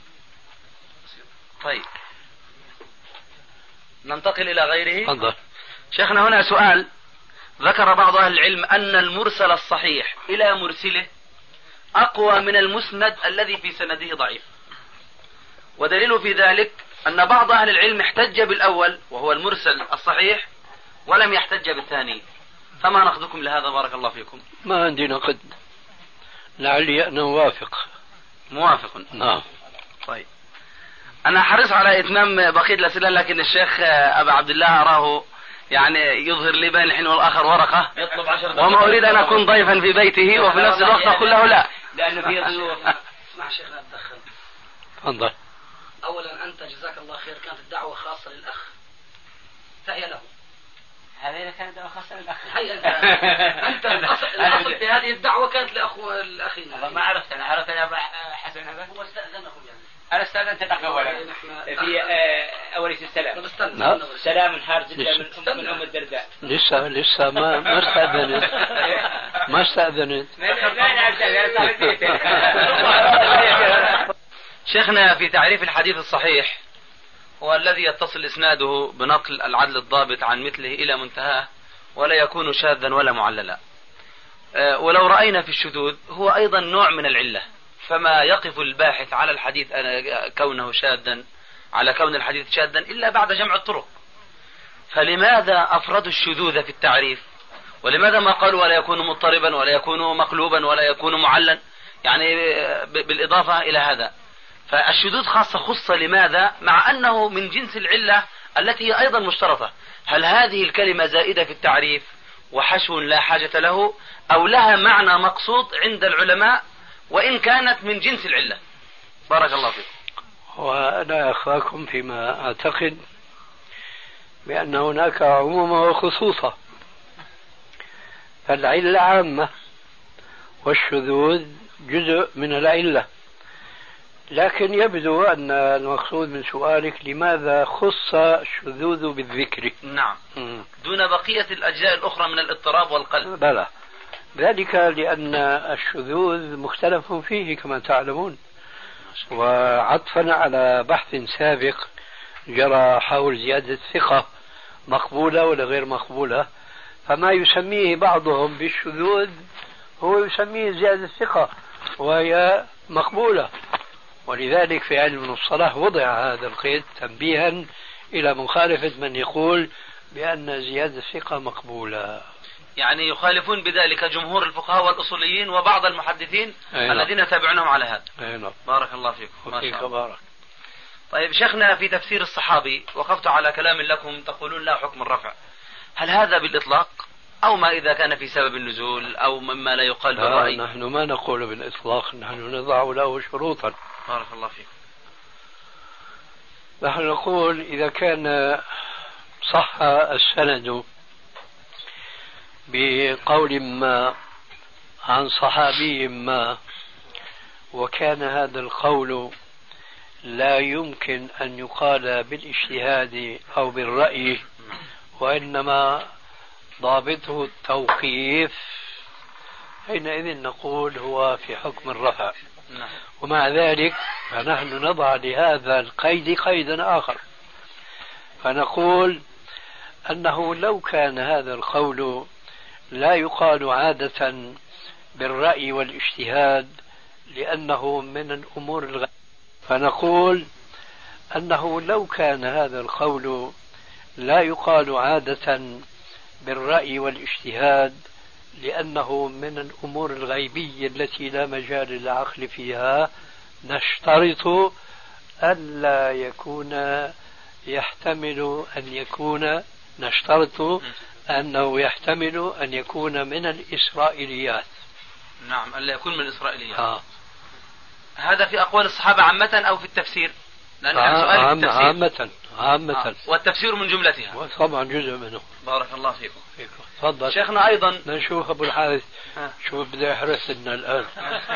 طيب ننتقل إلى غيره. فضل. شيخنا هنا سؤال. ذكر بعض أهل العلم أن المرسل الصحيح إلى مرسله أقوى من المسند الذي في سنده ضعيف، ودليل في ذلك أن بعض أهل العلم احتج بالأول وهو المرسل الصحيح ولم يحتج بالثاني، فما نقدكم لهذا بارك الله فيكم؟ ما عندي نقد، لعلي أنا موافق. نعم. طيب أنا حريص على إتمام بقية الأسئلة، لكن الشيخ أبا عبد الله أراه يعني يظهر لي بين الحين والآخر ورقة، وما أريد أن أكون ضيفا في بيته وفي نفس الوقت أقول له لا، لأنه في ضيوف. اسمع شيخنا أتدخل. تفضل. أولا أنت جزاك الله خير كانت الدعوة خاصة للأخ، فهي له. هذه كانت دعوة خاصة للأخ. أنت الأصل في هذه الدعوة كانت لأخينا. ما عرفت أنا حسن هذا هو استأذنه يعني. أنا استأذنت الأخ أولا في أول السلام. سلام حار جدا من أم الدرداء. لسه ما استأذنت. ما استأذنت. شيخنا في تعريف الحديث الصحيح هو الذي يتصل إسناده بنقل العدل الضابط عن مثله إلى منتهاه ولا يكون شاذا ولا معللا. ولو رأينا في الشذوذ هو أيضا نوع من العلة، فما يقف الباحث على الحديث كونه شاذا على كون الحديث شاذا إلا بعد جمع الطرق. فلماذا أفردوا الشذوذ في التعريف؟ ولماذا ما قالوا ولا يكون مضطربا ولا يكون مقلوبا ولا يكون معلا، يعني بالإضافة إلى هذا؟ فالشذوذ خاصة خصة لماذا مع أنه من جنس العلة التي هي أيضا مشترطة؟ هل هذه الكلمة زائدة في التعريف وحشو لا حاجة له، أو لها معنى مقصود عند العلماء وإن كانت من جنس العلة؟ بارك الله فيكم. وأنا أخاكم فيما أعتقد بأن هناك عموما وخصوصا، فالعلة عامة والشذوذ جزء من العلة، لكن يبدو أن المقصود من سؤالك لماذا خص الشذوذ بالذكر. نعم. دون بقية الأجزاء الأخرى من الاضطراب والقلب. بلى، ذلك لأن الشذوذ مختلف فيه كما تعلمون، وعطفا على بحث سابق جرى حول زيادة الثقة مقبولة ولا غير مقبولة، فما يسميه بعضهم بالشذوذ هو يسميه زيادة الثقة وهي مقبولة، ولذلك في علم المصطلح وضع هذا القيد تنبيها إلى مخالفة من يقول بأن زيادة الثقة مقبولة. يعني يخالفون بذلك جمهور الفقهاء والأصوليين وبعض المحدثين الذين يتابعونهم على هذا. بارك الله فيكم. وفيك بارك. طيب شيخنا في تفسير الصحابي وقفت على كلام لكم تقولون لا حكم الرفع، هل هذا بالإطلاق أو ما إذا كان في سبب النزول أو مما لا يقال بالرأي؟ نحن ما نقول بالإطلاق، نحن نضع له شروطا. بارك الله فيكم. نحن نقول إذا كان صح السند بقول ما عن صحابي ما وكان هذا القول لا يمكن أن يقال بالاجتهاد أو بالرأي وإنما ضابطه التوقيف، حينئذ نقول هو في حكم الرفع. ومع ذلك فنحن نضع لهذا القيد قيدا آخر، فنقول أنه لو كان هذا القول لا يقال عادة بالرأي والاجتهاد لأنه من الأمور الغيبية، فنقول أنه لو كان هذا القول لا يقال عادة بالرأي والاجتهاد لأنه من الأمور الغيبية التي لا مجال للعقل فيها، نشترط أنه يحتمل أن يكون من الإسرائيليات. نعم، ألا يكون من الإسرائيليات. هذا في أقوال الصحابة عامة أو في التفسير؟ لأن عامة. والتفسير من جملتها. طبعا جزء منه. بارك الله فيكم. تفضل شيخنا. أيضا نشوف أبو الحارث شو بده يحرس لنا الآن.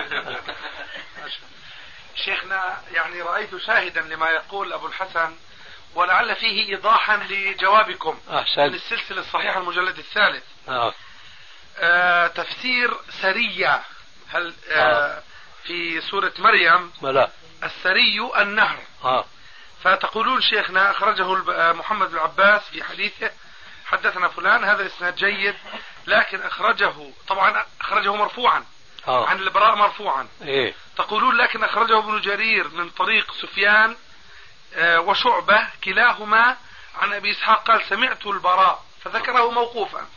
شيخنا يعني رأيت شاهدا لما يقول أبو الحسن، ولعل فيه إيضاحا لجوابكم. أحسن. من السلسلة الصحيحة المجلد الثالث. تفسير سرية، هل في سورة مريم بلا. السري النهر. فتقولون شيخنا أخرجه محمد بن عباس في حديثه حدثنا فلان، هذا إسناد جيد، لكن طبعا أخرجه مرفوعا عن البراء مرفوعا. تقولون لكن أخرجه ابن جرير من طريق سفيان وشعبة كلاهما عن أبي إسحاق قال سمعت البراء، فذكره موقوفا.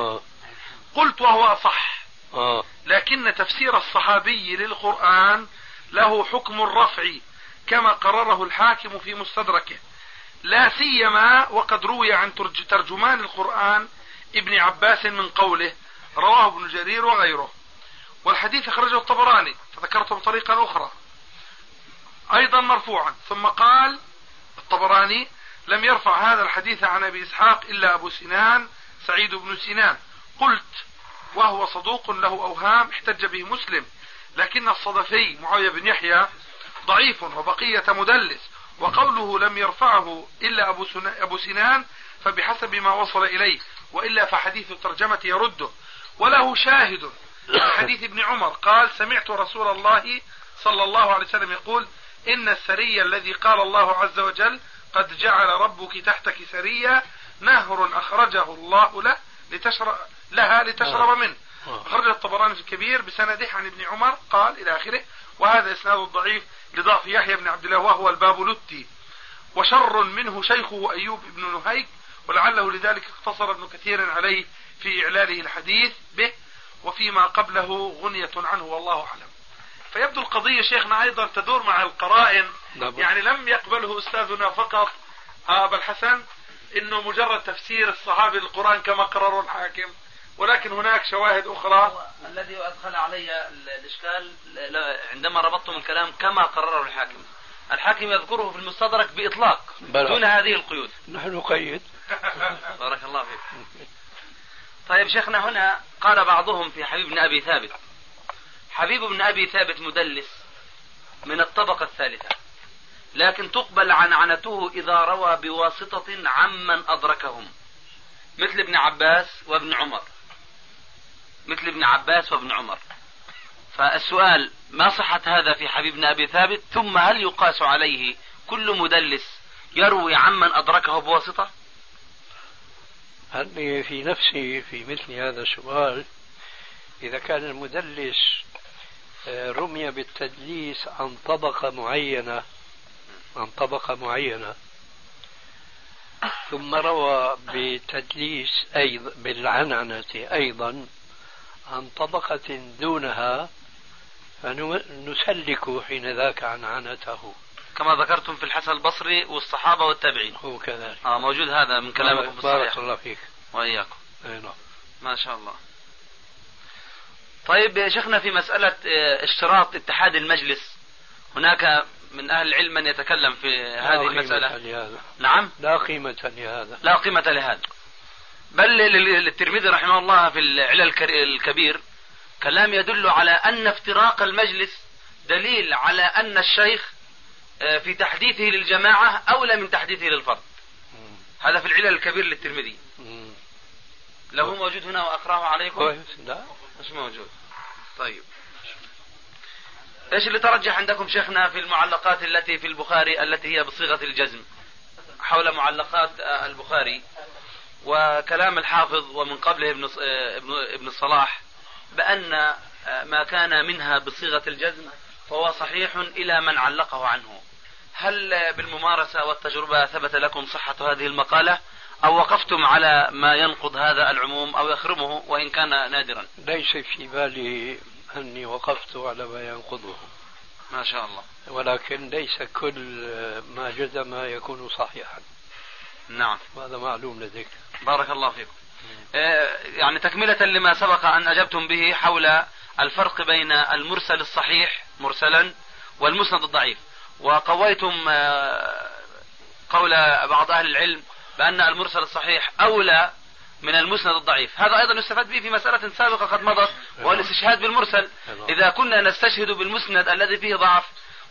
قلت وهو أصح، لكن تفسير الصحابي للقرآن له حكم الرفع كما قرره الحاكم في مستدركه، لا سيما وقد روي عن ترجمان القرآن ابن عباس من قوله، رواه ابن جرير وغيره. والحديث أخرجه الطبراني فذكرته بطريقة أخرى أيضا مرفوعا، ثم قال الطبراني لم يرفع هذا الحديث عن أبي إسحاق إلا أبو سنان سعيد بن سنان. قلت وهو صدوق له أوهام احتج به مسلم، لكن الصدفي معاوية بن يحيى ضعيف وبقية مدلس، وقوله لم يرفعه إلا أبو سنان فبحسب ما وصل إليه، وإلا فحديث الترجمة يرده. وله شاهد حديث ابن عمر قال سمعت رسول الله صلى الله عليه وسلم يقول إن السري الذي قال الله عز وجل قد جعل ربك تحتك سريا نهر أخرجه الله لتشرب منه. أخرج الطبراني في الكبير بسنده عن ابن عمر قال إلى آخره، وهذا إسناد ضعيف لضعف يحيى بن عبد الله وهو البابلتي، وشر منه شيخه أيوب بن نهيك، ولعله لذلك اقتصر ابن كثير عليه في إعلاله الحديث به، وفيما قبله غنية عنه والله أعلم. فيبدو القضية شيخنا أيضا تدور مع القرائن، يعني لم يقبله أستاذنا فقط أبا الحسن إنه مجرد تفسير الصحابي للقرآن كما قرروا الحاكم، ولكن هناك شواهد أخرى. الذي أدخل علي الإشكال عندما ربطتم الكلام كما قرره الحاكم يذكره في المستدرك بإطلاق دون هذه القيود. نحن نقيد. بارك الله فيك. طيب شيخنا، هنا قال بعضهم في حبيب بن أبي ثابت، حبيب بن أبي ثابت مدلس من الطبقة الثالثة، لكن تقبل عنعنته إذا روى بواسطة عمن أدركهم مثل ابن عباس وابن عمر. فالسؤال ما صحة هذا في حبيب بن أبي ثابت؟ ثم هل يقاس عليه كل مدلس يروي عمن أدركه بواسطة؟ هل في نفسي في مثل هذا السؤال إذا كان المدلس رمي بالتدليس عن طبقة معينة ثم روى بتدليس أيضا بالعنعنة أيضا عن طبقة دونها، فنسلك حين ذاك عنعنته كما ذكرتم في الحسن البصري والصحابة والتابعين. هو كذلك. موجود هذا من كلامكم في الصحيح. بارك الله فيك وإياكم. نعم. ما شاء الله. طيب يا شيخنا، في مسألة اشتراط اتحاد المجلس، هناك من أهل العلم من يتكلم في هذه المسألة. نعم، لا قيمة لهذا. بل للترمذي رحمه الله في العلل الكبير كلام يدل على أن افتراق المجلس دليل على أن الشيخ في تحديثه للجماعة أولى من تحديثه للفرد. هذا في العلل الكبير للترمذي. له موجود هنا وأقرأه عليكم؟ لا مش موجود. طيب ايش اللي ترجح عندكم شيخنا في المعلقات التي في البخاري التي هي بصيغة الجزم حول معلقات البخاري وكلام الحافظ ومن قبله ابن الصلاح بأن ما كان منها بصيغة الجزم فهو صحيح إلى من علقه عنه؟ هل بالممارسة والتجربة ثبت لكم صحة هذه المقالة أو وقفتم على ما ينقض هذا العموم أو يخرمه وإن كان نادرا؟ ليس في بالي أني وقفت على ما ينقضه. ما شاء الله. ولكن ليس كل ما جزم يكون صحيحا. نعم، هذا معلوم لديك. بارك الله فيكم. يعني تكملة لما سبق أن أجبتم به حول الفرق بين المرسل الصحيح مرسلا والمسند الضعيف، وقويتم قول بعض أهل العلم بأن المرسل الصحيح أولى من المسند الضعيف. هذا أيضا يستفاد به في مسألة سابقة قد مضت، وهو الاستشهاد بالمرسل. إذا كنا نستشهد بالمسند الذي فيه ضعف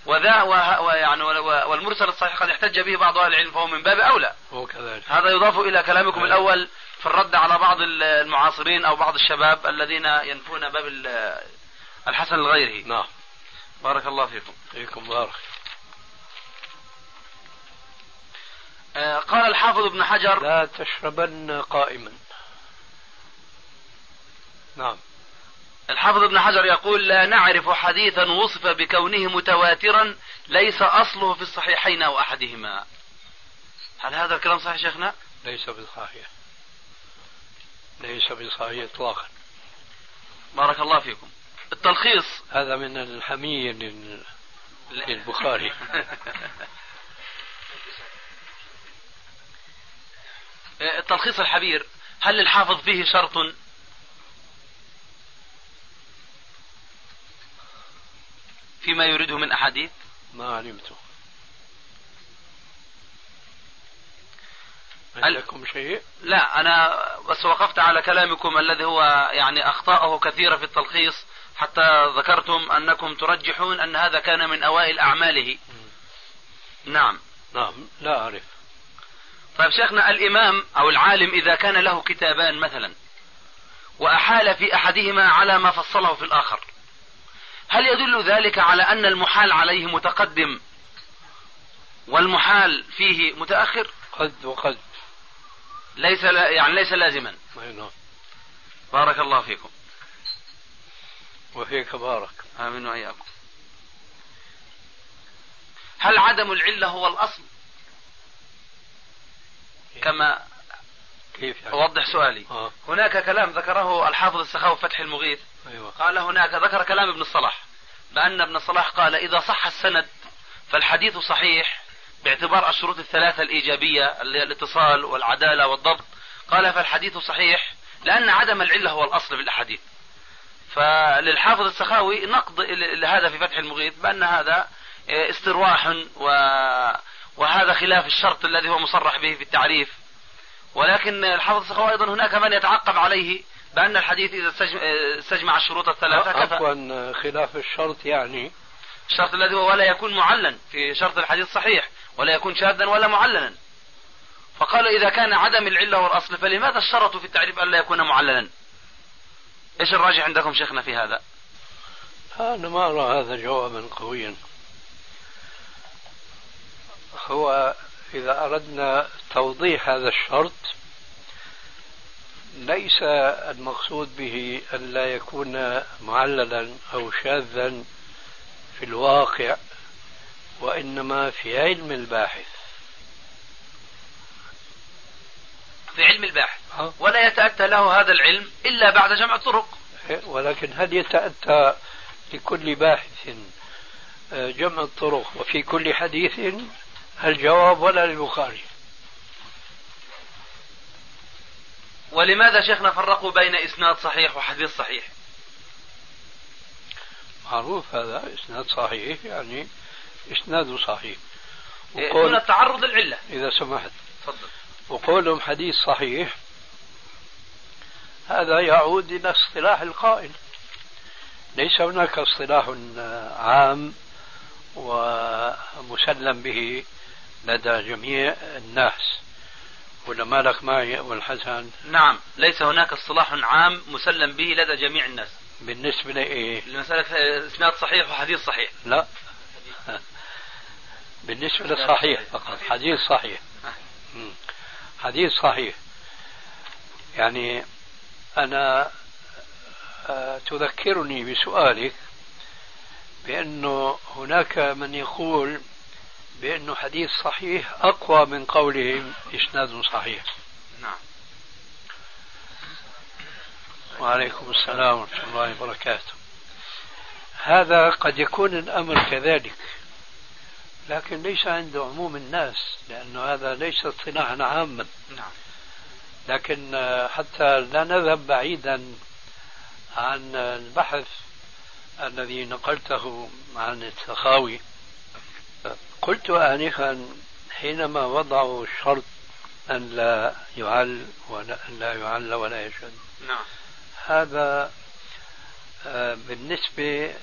والمرسل الصحيح قد احتج به بعض أهل العلم فهو من باب أولى. هذا يضاف إلى كلامكم الأول في الرد على بعض المعاصرين أو بعض الشباب الذين ينفون باب الحسن لغيره. نعم. بارك الله فيكم. فيكم بارك. قال الحافظ ابن حجر: لا تشربن قائما. نعم. الحافظ ابن حجر يقول: لا نعرف حديثا وصف بكونه متواترا ليس أصله في الصحيحين أو أحدهما. هل هذا الكلام صحيح شيخنا؟ ليس بصحيح، ليس بصحيح إطلاقا. بارك الله فيكم. التلخيص هذا من الحمية للبخاري. التلخيص الحبير: هل للحافظ فيه شرط؟ فيما يريده من أحاديث؟ ما علمته. عندكم شيء؟ لا، أنا بس وقفت على كلامكم الذي هو يعني أخطاءه كثيرة في التلخيص، حتى ذكرتم أنكم ترجحون أن هذا كان من أوائل أعماله. نعم. نعم، لا أعرف. طيب شيخنا، الإمام أو العالم إذا كان له كتابان مثلا وأحال في أحدهما على ما فصله في الآخر، هل يدل ذلك على أن المحال عليه متقدم والمحال فيه متأخر؟ قد وقد. ليس لازما. بارك الله فيكم. وفيك بارك. آمين وإياكم. هل عدم العلة هو الأصل؟ كما كيف يعني؟ أوضح سؤالي. هناك كلام ذكره الحافظ السخاوي في فتح المغيث. أيوة. قال هناك ذكر كلام ابن الصلاح بأن ابن الصلاح قال: إذا صح السند فالحديث صحيح باعتبار الشروط الثلاثة الإيجابية اللي هي الاتصال والعدالة والضبط. قال: فالحديث صحيح لأن عدم العلة هو الأصل في الأحاديث. فللحافظ السخاوي نقد لهذا في فتح المغيث بأن هذا استرواح وهذا خلاف الشرط الذي هو مصرح به في التعريف. ولكن الحافظ السخاوي أيضا هناك من يتعقب عليه بأن الحديث إذا استجمع الشروط الثلاثة كفى. عفوا، خلاف الشرط يعني الشرط الذي هو ولا يكون معلن في شرط الحديث صحيح، ولا يكون شاذا ولا معلنا. فقالوا إذا كان عدم العلة والأصل فلماذا اشترطوا في التعريف ألا يكون معلنا؟ إيش الراجح عندكم شيخنا في هذا؟ أنا ما أرى هذا جوابا قويا. هو إذا أردنا توضيح هذا الشرط ليس المقصود به أن لا يكون معللا أو شاذا في الواقع، وإنما في علم الباحث. في علم الباحث ولا يتأتى له هذا العلم إلا بعد جمع الطرق. ولكن هل يتأتى لكل باحث جمع الطرق وفي كل حديث؟ الجواب ولا للبخاري. ولماذا شيخنا فرقوا بين إسناد صحيح وحديث صحيح؟ معروف هذا، إسناد صحيح يعني إسناد صحيح. دون التعرض للعلة. إذا سمحت. تفضل. وقولهم حديث صحيح هذا يعود إلى اصطلاح القائل. ليس هناك اصطلاح عام ومسلم به لدى جميع الناس. ولا مالك معي أبو الحسن؟ نعم، ليس هناك اصطلاح عام مسلم به لدى جميع الناس. بالنسبة لإيه؟ لمسألة إسناد صحيح وحديث صحيح. لا، بالنسبة للصحيح فقط. حديث صحيح. حديث صحيح يعني أنا تذكرني بسؤالك بأنه هناك من يقول بأنه حديث صحيح أقوى من قولهم إسناد صحيح. نعم. وعليكم السلام ورحمة الله وبركاته. هذا قد يكون الأمر كذلك، لكن ليس عند عموم الناس، لأنه هذا ليس اصطلاحا عاما. نعم. لكن حتى لا نذهب بعيدا عن البحث الذي نقلته عن السخاوي، قلت آنفا حينما وضعوا الشرط أن لا يعل ولا يشد. نعم. هذا بالنسبة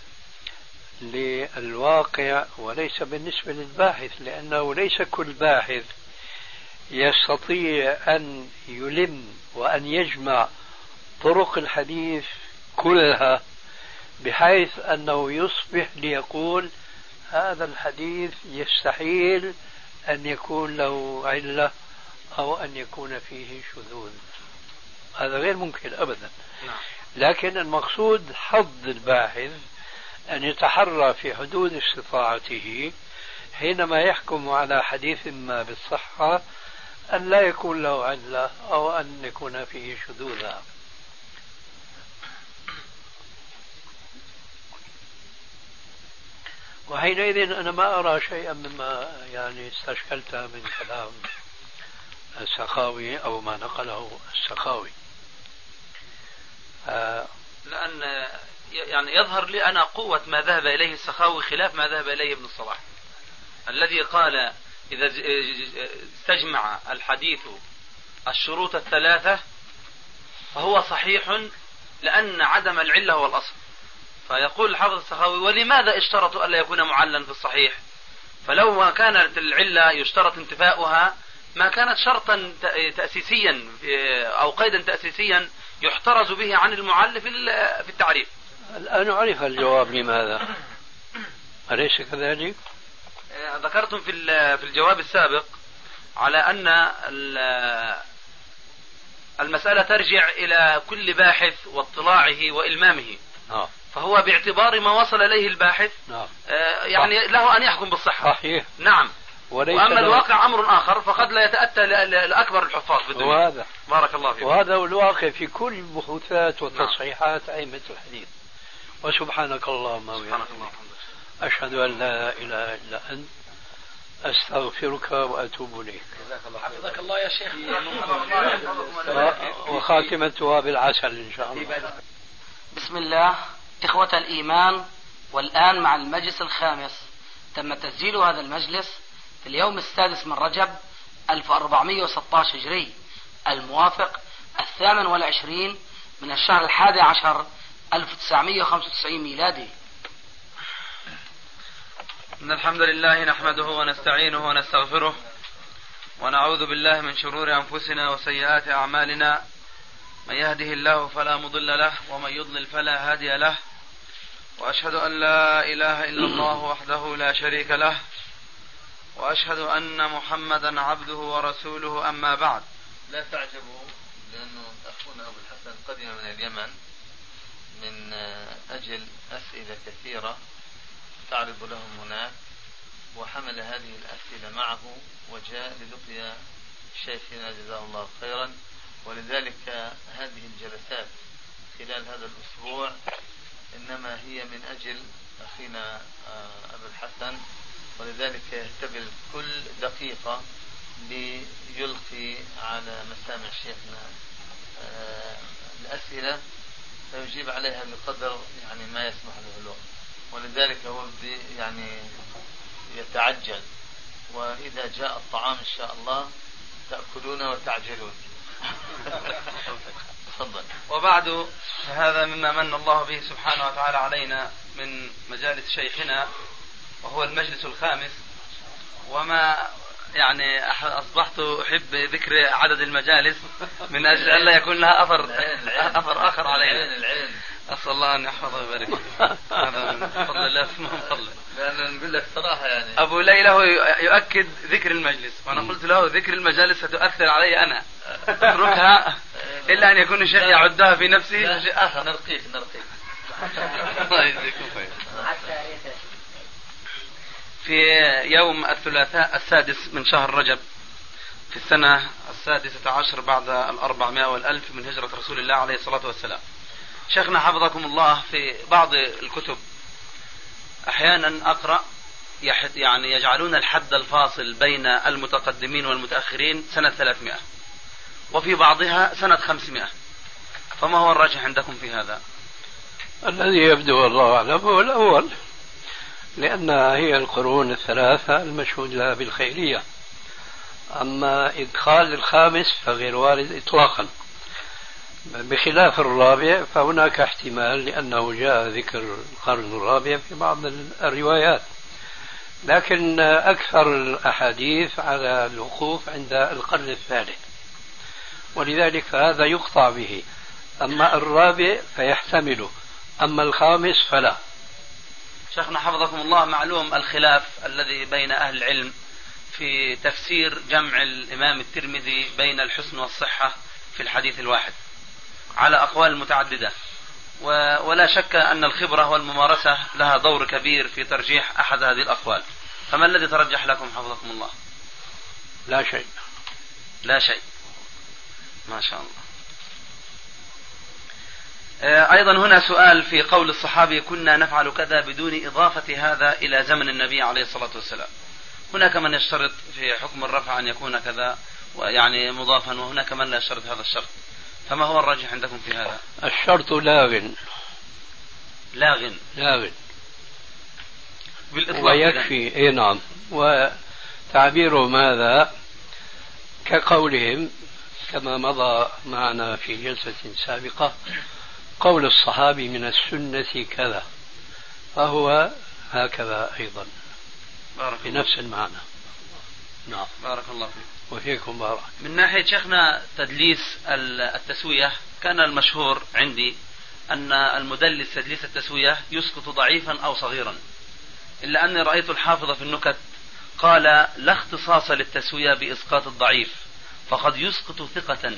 للواقع وليس بالنسبة للباحث، لأنه ليس كل باحث يستطيع أن يلم وأن يجمع طرق الحديث كلها بحيث أنه يصبح ليقول هذا الحديث يستحيل أن يكون له علة أو أن يكون فيه شذوذ. هذا غير ممكن أبدا. لكن المقصود حظ الباحث أن يتحرى في حدود استطاعته حينما يحكم على حديث ما بالصحة أن لا يكون له علة أو أن يكون فيه شذوذا. وحينئذ أنا ما أرى شيئا مما استشكلت من كلام السخاوي أو ما نقله السخاوي. لأن يظهر لي أنا قوة ما ذهب إليه السخاوي خلاف ما ذهب إليه ابن الصلاح، الذي قال إذا استجمع الحديث الشروط الثلاثة فهو صحيح لأن عدم العلة هو الأصل. فيقول الحافظ السخاوي ولماذا اشترطوا ألا يكون معلا في الصحيح؟ فلو ما كانت العلة يشترط انتفاؤها ما كانت شرطا تأسيسيا أو قيدا تأسيسيا يحترز به عن المعل في التعريف. الآن أعرف الجواب لماذا، أليس كذلك؟ ذكرتم في الجواب السابق على أن المسألة ترجع إلى كل باحث واطلاعه وإلمامه. فهو باعتبار ما وصل إليه الباحث يعني له أن يحكم بالصحة. صحيح. نعم. وأما الواقع أمر آخر فقد لا يتأتى لأكبر الحفاظ في الدنيا. وهذا بارك الله فيك. وهذا هو الواقع في كل البحوثات والتصحيحات أئمة الحديث. وسبحانك اللهم وبحمدك أشهد أن لا إله إلا أنت أستغفرك وأتوب إليك. حفظك الله يا شيخ. وخاتمتها بالعسل إن شاء الله. بسم الله. إخوة الإيمان، والآن مع المجلس الخامس. تم تسجيل هذا المجلس في اليوم 6 من رجب 1416 هجري الموافق 28 من الشهر 11 1995 ميلادي. إن الحمد لله نحمده ونستعينه ونستغفره ونعوذ بالله من شرور أنفسنا وسيئات أعمالنا، من يهده الله فلا مضل له ومن يضلل فلا هادي له، وأشهد أن لا إله إلا الله وحده لا شريك له، وأشهد أن محمدا عبده ورسوله. أما بعد. لا تعجبوا لأنه أخونا أبو الحسن قدم من اليمن من أجل أسئلة كثيرة تعرض لهم هناك، وحمل هذه الأسئلة معه وجاء للقيا شيخنا جزاه الله خيرا. ولذلك هذه الجلسات خلال هذا الأسبوع إنما هي من أجل أخينا أبو الحسن، ولذلك يهتبل كل دقيقة ليلقي على مسامع شيخنا الأسئلة فيجيب عليها بقدر ما يسمح له الوقت. ولذلك هو يتعجل، وإذا جاء الطعام إن شاء الله تأكلون وتعجلون. تفضل. وبعد، هذا مما من الله به سبحانه وتعالى علينا من مجالس شيخنا، وهو المجلس الخامس. وما أصبحت أحب ذكر عدد المجالس من أجل أن لا يكون لها أثر آخر علينا. أسأل الله أن يحفظه ويبارك. هذا من فضل الله ثم من فضله. لأن نقول لك صراحة أبو ليلى يؤكد ذكر المجلس، وأنا قلت له ذكر المجالس ستؤثر علي أنا، اتركها إلا أن يكون الشيخ يعدها في نفسه. نرقيك. الله يجزيكم خير. في يوم الثلاثاء 6 من شهر رجب في السنة 16 بعد 400 والألف من هجرة رسول الله عليه الصلاة والسلام، شيخنا حفظكم الله في بعض الكتب أحيانا أقرأ يجعلون الحد الفاصل بين المتقدمين والمتأخرين سنة 300، وفي بعضها سنة 500. فما هو الراجح عندكم في هذا؟ الذي يبدو والله أعلم هو الأول، لأن هي القرون الثلاثة المشهود لها بالخيرية. أما إدخال الخامس فغير وارد إطلاقا، بخلاف الرابع فهناك احتمال لأنه جاء ذكر القرن الرابع في بعض الروايات، لكن أكثر الأحاديث على الوقوف عند القرن الثالث، ولذلك هذا يقطع به. أما الرابع فيحتمله، أما الخامس فلا. شيخنا حفظكم الله، معلوم الخلاف الذي بين أهل العلم في تفسير جمع الإمام الترمذي بين الحسن والصحة في الحديث الواحد على أقوال متعددة، ولا شك أن الخبرة والممارسة لها دور كبير في ترجيح أحد هذه الأقوال. فما الذي ترجح لكم حفظكم الله؟ لا شيء. لا شيء، ما شاء الله. أيضا هنا سؤال في قول الصحابي كنا نفعل كذا بدون إضافة هذا إلى زمن النبي عليه الصلاة والسلام. هناك من يشترط في حكم الرفع أن يكون كذا يعني مضافا، وهناك من لا يشترط هذا الشرط. فما هو الراجح عندكم في هذا؟ الشرط لاغ بالإطلاق ويكفي. اي نعم. وتعبيره ماذا؟ كقولهم كما مضى معنا في جلسة سابقة، قول الصحابي من السنة كذا، فهو هكذا أيضا بنفس المعنى. نعم. بارك الله فيك. وفيكم بارك. من ناحية شيخنا تدليس التسوية، كان المشهور عندي أن المدلس تدليس التسوية يسقط ضعيفا أو صغيرا، إلا أني رأيت الحافظ في النكت قال لا اختصاص للتسوية بإسقاط الضعيف، فقد يسقط ثقة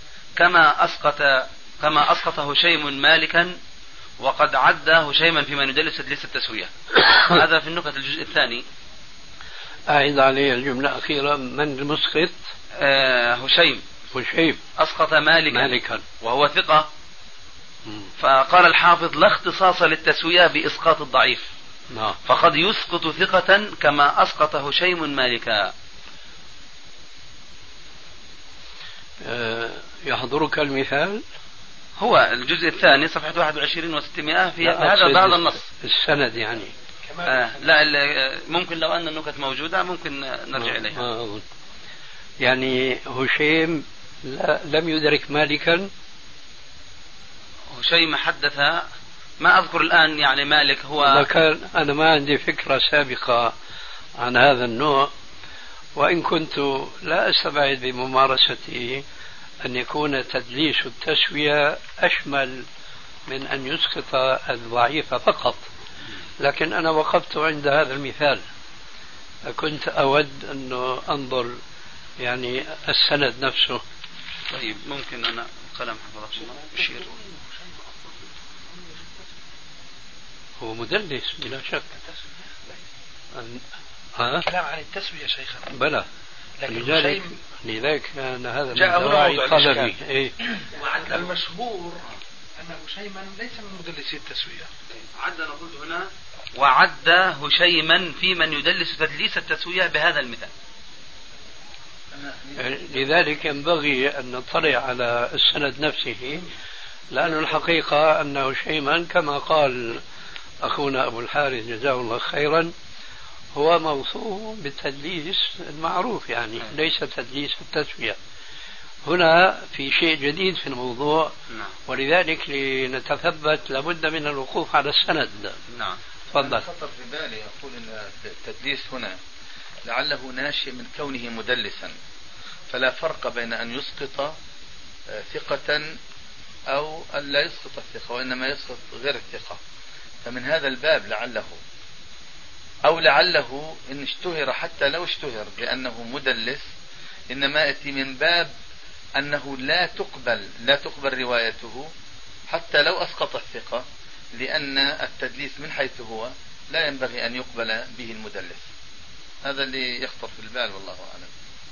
كما أسقط هشيم مالكا وقد عد هشيما في من يدلس تدليس التسوية. هذا في النكت الجزء الثاني. أعيد عليه الجملة الأخيرة. من المسقط؟ هشيم أسقط مالكا وهو ثقة. فقال الحافظ لا اختصاص للتسوية بإسقاط الضعيف، فقد يسقط ثقة كما أسقط هشيم مالكا. يحضرك المثال؟ هو الجزء الثاني صفحة 21 و600 في هذا النص. السند يعني. لا ممكن لو أن النكت موجودة ممكن نرجع إليها. يعني هشيم لم يدرك مالكا. هشيم حدث، ما أذكر الآن يعني مالك هو أنا ما عندي فكرة سابقة عن هذا النوع، وإن كنت لا أستبعد بممارستي أن يكون تدليس التسوية أشمل من أن يسقط الضعيف فقط، لكن أنا وقفت عند هذا المثال، كنت أود أن أنظر يعني السند نفسه. طيب ممكن أنا قلم حفظك الله بشير. هو مدلس بلا شك. كلام عن التسوية شيخنا. بلى. لذلك كان هذا من دواعي طلبي. إيه؟ وعند المشهور أن هشيما ليس من مدلسي التسوية. عد أنا قلت هنا وعد هشيما في من يدلس تدليس التسوية بهذا المثال. لذلك ينبغي أن نطلع على السند نفسه، لأن الحقيقة أن هشيما كما قال أخونا أبو الحارث جزاه الله خيرا هو موصوف بالتدليس المعروف، يعني ليس تدليس التسوية. هنا في شيء جديد في الموضوع، ولذلك لنتثبت لابد من الوقوف على السند. نعم. تفضل. خطر في بالي أقول أن التدليس هنا لعله ناشئ من كونه مدلسا، فلا فرق بين أن يسقط ثقة أو أن لا يسقط الثقة، وإنما يسقط غير الثقة. فمن هذا الباب لعله إن اشتهر، حتى لو اشتهر بأنه مدلس، إنما يأتي من باب أنه لا تقبل روايته حتى لو أسقط الثقة، لأن التدليس من حيث هو لا ينبغي أن يقبل به المدلس. هذا اللي يخطر في البال والله أعلم.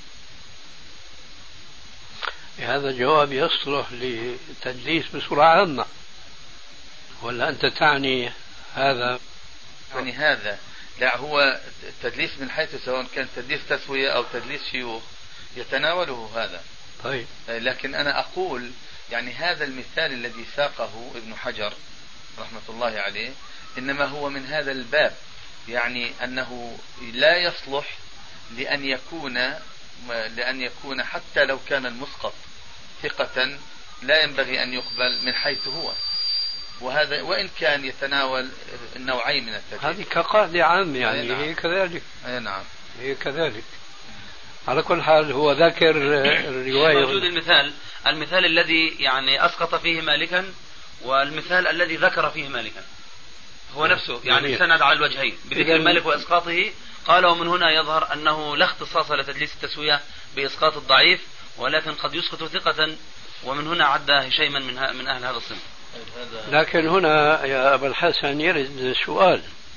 هذا الجواب يصلح للتدليس بصورة عامة، ولا أنت تعني هذا؟ يعني هذا لا، هو التدليس من حيث سواء كان تدليس تسوية أو تدليس شيوخ يتناوله هذا. طيب. لكن أنا أقول يعني هذا المثال الذي ساقه ابن حجر رحمة الله عليه إنما هو من هذا الباب، يعني أنه لا يصلح لأن يكون حتى لو كان المسقط ثقة لا ينبغي أن يقبل من حيث هو، وهذا وإن كان يتناول النوعين من التدليس. هذه كقاعدة عامة يعني. نعم. هي كذلك. نعم هي كذلك. على كل حال هو ذاكر الرواية. موجود المثال الذي يعني أسقط فيه مالكا والمثال الذي ذكر فيه مالكا هو نفسه، يعني سند على الوجهين بذكر مالك وإسقاطه. قال ومن هنا يظهر أنه لا اختصاص لتدليس التسوية بإسقاط الضعيف، ولكن قد يسقط ثقة، ومن هنا عد هشيما من أهل هذا الصنف. لكن هنا يا أبا الحسن يرد سؤال: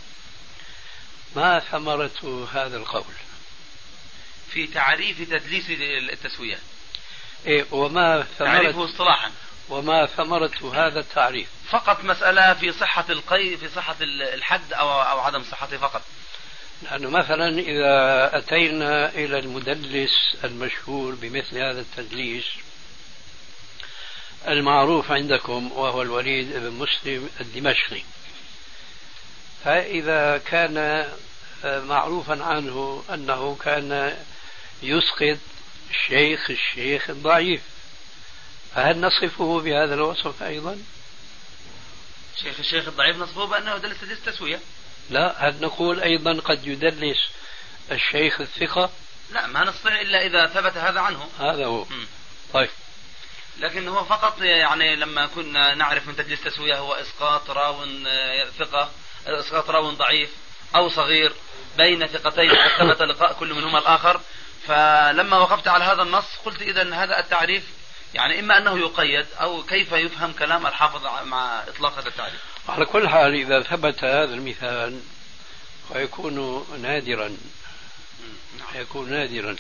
ما ثمرة هذا القول في تعريف تدليس التسوية؟ وما تعريفه اصطلاحا، وما ثمرة هذا التعريف؟ فقط مسألة في صحة في صحة الحد أو عدم صحته فقط. لأنه مثلا إذا أتينا إلى المدلس المشهور بمثل هذا التدليس المعروف عندكم وهو الوليد بن مسلم الدمشقي، فإذا كان معروفا عنه أنه كان يسقط الشيخ الضعيف، فهل نصفه بهذا الوصف أيضا؟ الشيخ الضعيف نصفه بأنه يدلس تدليس التسوية؟ لا، هل نقول أيضا قد يدلس الشيخ الثقة؟ لا، ما نستطيع إلا إذا ثبت هذا عنه. هذا هو. طيب. لكن هو فقط يعني لما كنا نعرف من تدليس تسوية هو إسقاط راو ثقة، إسقاط راو ضعيف أو صغير بين ثقتين ثبت لقاء كل منهما الآخر. فلما وقفت على هذا النص قلت إذن هذا التعريف يعني إما أنه يقيد أو كيف يفهم كلام الحافظ مع إطلاق هذا التعريف. على كل حال إذا ثبت هذا المثال ويكون نادرا، يكون نادرا،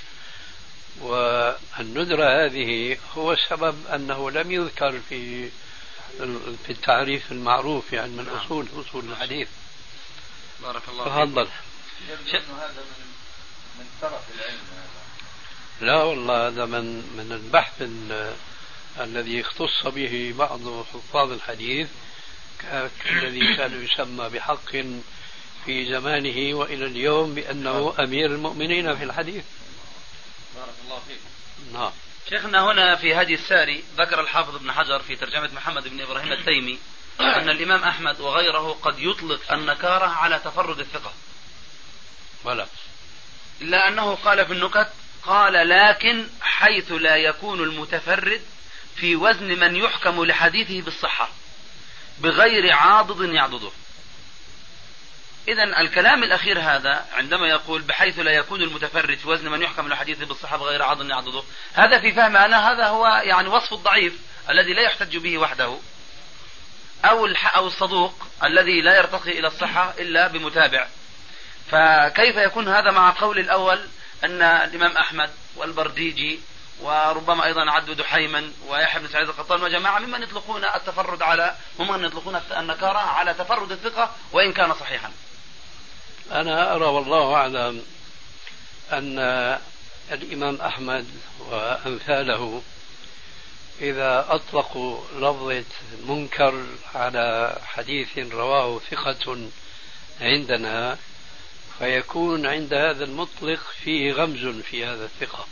والندرة هذه هو السبب أنه لم يذكر في التعريف المعروف يعني من أصول الحديث. بارك الله فيك. تفضل. هذا من طرف العلم هذا. لا والله هذا من البحث الذي اختص به بعض حفاظ الحديث الذي كان يسمى بحق في زمانه وإلى اليوم بأنه أمير المؤمنين في الحديث. بارك الله فيك. نعم. شيخنا هنا في هدي الساري ذكر الحافظ ابن حجر في ترجمة محمد بن إبراهيم التيمي أن الإمام أحمد وغيره قد يطلق النكارة على تفرد الثقة، ولا إلا أنه قال في النكت قال لكن حيث لا يكون المتفرد في وزن من يحكم لحديثه بالصحة بغير عاضد يعضده. إذن الكلام الأخير هذا عندما يقول بحيث لا يكون المتفرد في وزن من يحكم لحديثه بالصحة بغير عاضد يعضده، هذا في فهم أنا هذا هو يعني وصف الضعيف الذي لا يحتج به وحده، أو الصدوق الذي لا يرتقي إلى الصحة إلا بمتابع. فكيف يكون هذا مع قول الأول أن الإمام أحمد والبرديجي وربما أيضا عدوا دحيما ويحيى بن سعيد القطان وجماعة ممن يطلقون التفرد ممن يطلقون النكارة على تفرد الثقة وإن كان صحيحا؟ أنا أرى والله أعلم أن الإمام أحمد وأمثاله إذا أطلقوا لفظة منكر على حديث رواه ثقة عندنا فيكون عند هذا المطلق فيه غمز في هذا الثقة،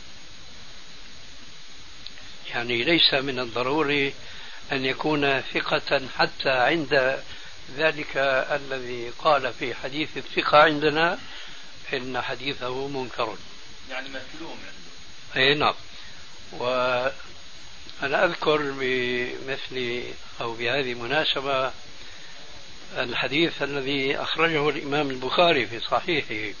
يعني ليس من الضروري أن يكون ثقة حتى عند ذلك الذي قال في حديث الثقة عندنا إن حديثه منكر، يعني مكلوم عنده. أي نعم. وأنا أذكر بمثل أو بهذه المناسبة الحديث الذي أخرجه الإمام البخاري في صحيحه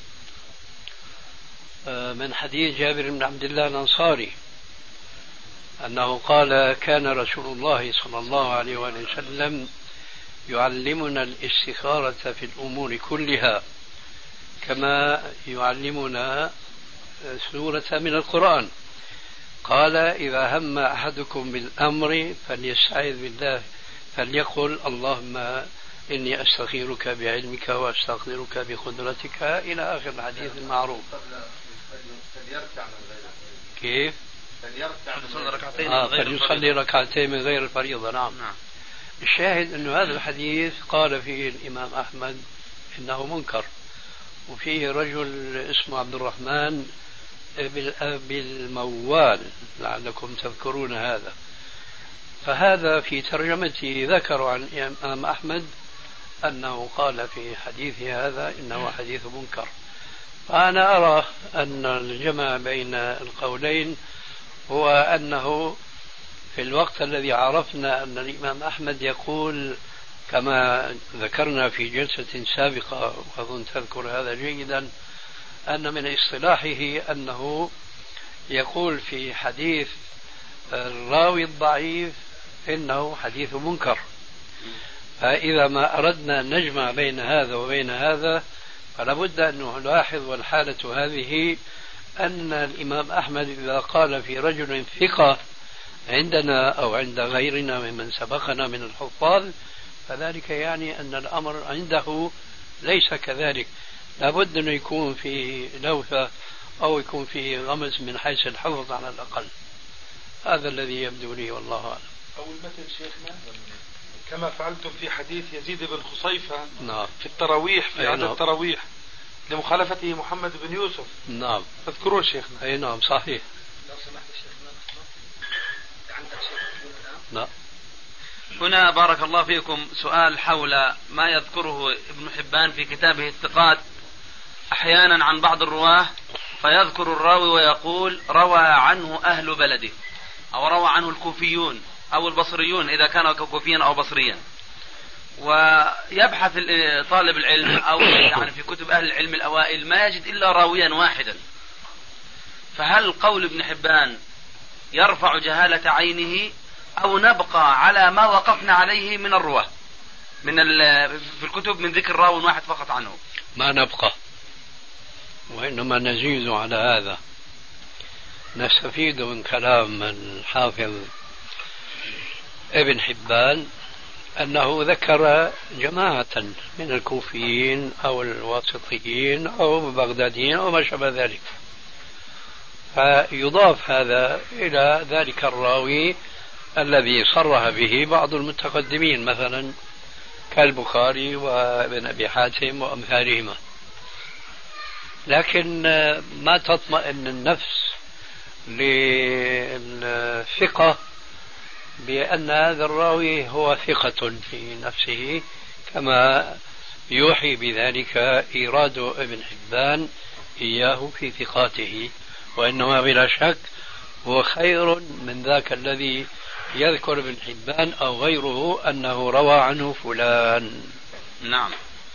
من حديث جابر بن عبد الله الأنصاري أنه قال كان رسول الله صلى الله عليه وسلم يعلمنا الاستخارة في الأمور كلها كما يعلمنا سورة من القرآن. قال إذا هم أحدكم بالأمر فليستعذ بالله فليقل اللهم إني أستخيرك بعلمك وأستقدرك بقدرتك إلى آخر الحديث المعروف. فليركع من غيره. كيف؟ فليصلي ركعتين من غير الفريضة. نعم. الشاهد أن هذا الحديث قال فيه الإمام أحمد إنه منكر، وفيه رجل اسمه عبد الرحمن بالموال لعلكم تذكرون هذا، فهذا في ترجمته ذكر عن الإمام أحمد أنه قال في حديثه هذا إنه حديث منكر. فأنا أرى أن الجمع بين القولين هو أنه في الوقت الذي عرفنا أن الإمام أحمد يقول كما ذكرنا في جلسة سابقة وأظن تذكر هذا جيدا، أن من اصطلاحه أنه يقول في حديث الراوي الضعيف إنه حديث منكر. فإذا ما أردنا أن نجمع بين هذا وبين هذا فلا بد أن نلاحظ، والحالة هذه أن الإمام أحمد إذا قال في رجل ثقة عندنا أو عند غيرنا ممن سبقنا من الحفاظ فذلك يعني أن الأمر عنده ليس كذلك، لا بد أن يكون في لوثة أو يكون في غمز من حيث الحفظ على الأقل. هذا الذي يبدو لي والله أعلم. أو المثل شيخنا كما فعلتم في حديث يزيد بن خصيفة نعم. في التراويح في عدد نعم. التراويح لمخالفته محمد بن يوسف. نعم تذكرون شيخنا؟ أي نعم صحيح. لو سمحت شيخنا عندك شيء لا. هنا بارك الله فيكم سؤال حول ما يذكره ابن حبان في كتابه الثقات أحيانا عن بعض الرواه، فيذكر الراوي ويقول روى عنه أهل بلده أو روى عنه الكوفيون أو البصريون إذا كان كوفيا أو بصريا، ويبحث طالب العلم أو يعني في كتب أهل العلم الأوائل ما يجد إلا راويا واحدا. فهل قول ابن حبان يرفع جهالة عينه أو نبقى على ما وقفنا عليه من الرواه في الكتب من ذكر راو واحد فقط عنه؟ ما نبقى، وإنما نزيد على هذا. نستفيد من كلام الحافظ ابن حبان أنه ذكر جماعة من الكوفيين أو الواسطيين أو البغداديين أو ما شابه ذلك، فيضاف هذا إلى ذلك الراوي الذي صرح به بعض المتقدمين مثلا كالبخاري وابن أبي حاتم وأمثالهما. لكن ما تطمئن النفس للثقة بأن هذا الراوي هو ثقة في نفسه كما يوحي بذلك إيراد ابن حبان إياه في ثقاته، وإنما بلا شك هو خير من ذاك الذي يذكر ابن حبان أو غيره أنه روى عنه فلان. نعم.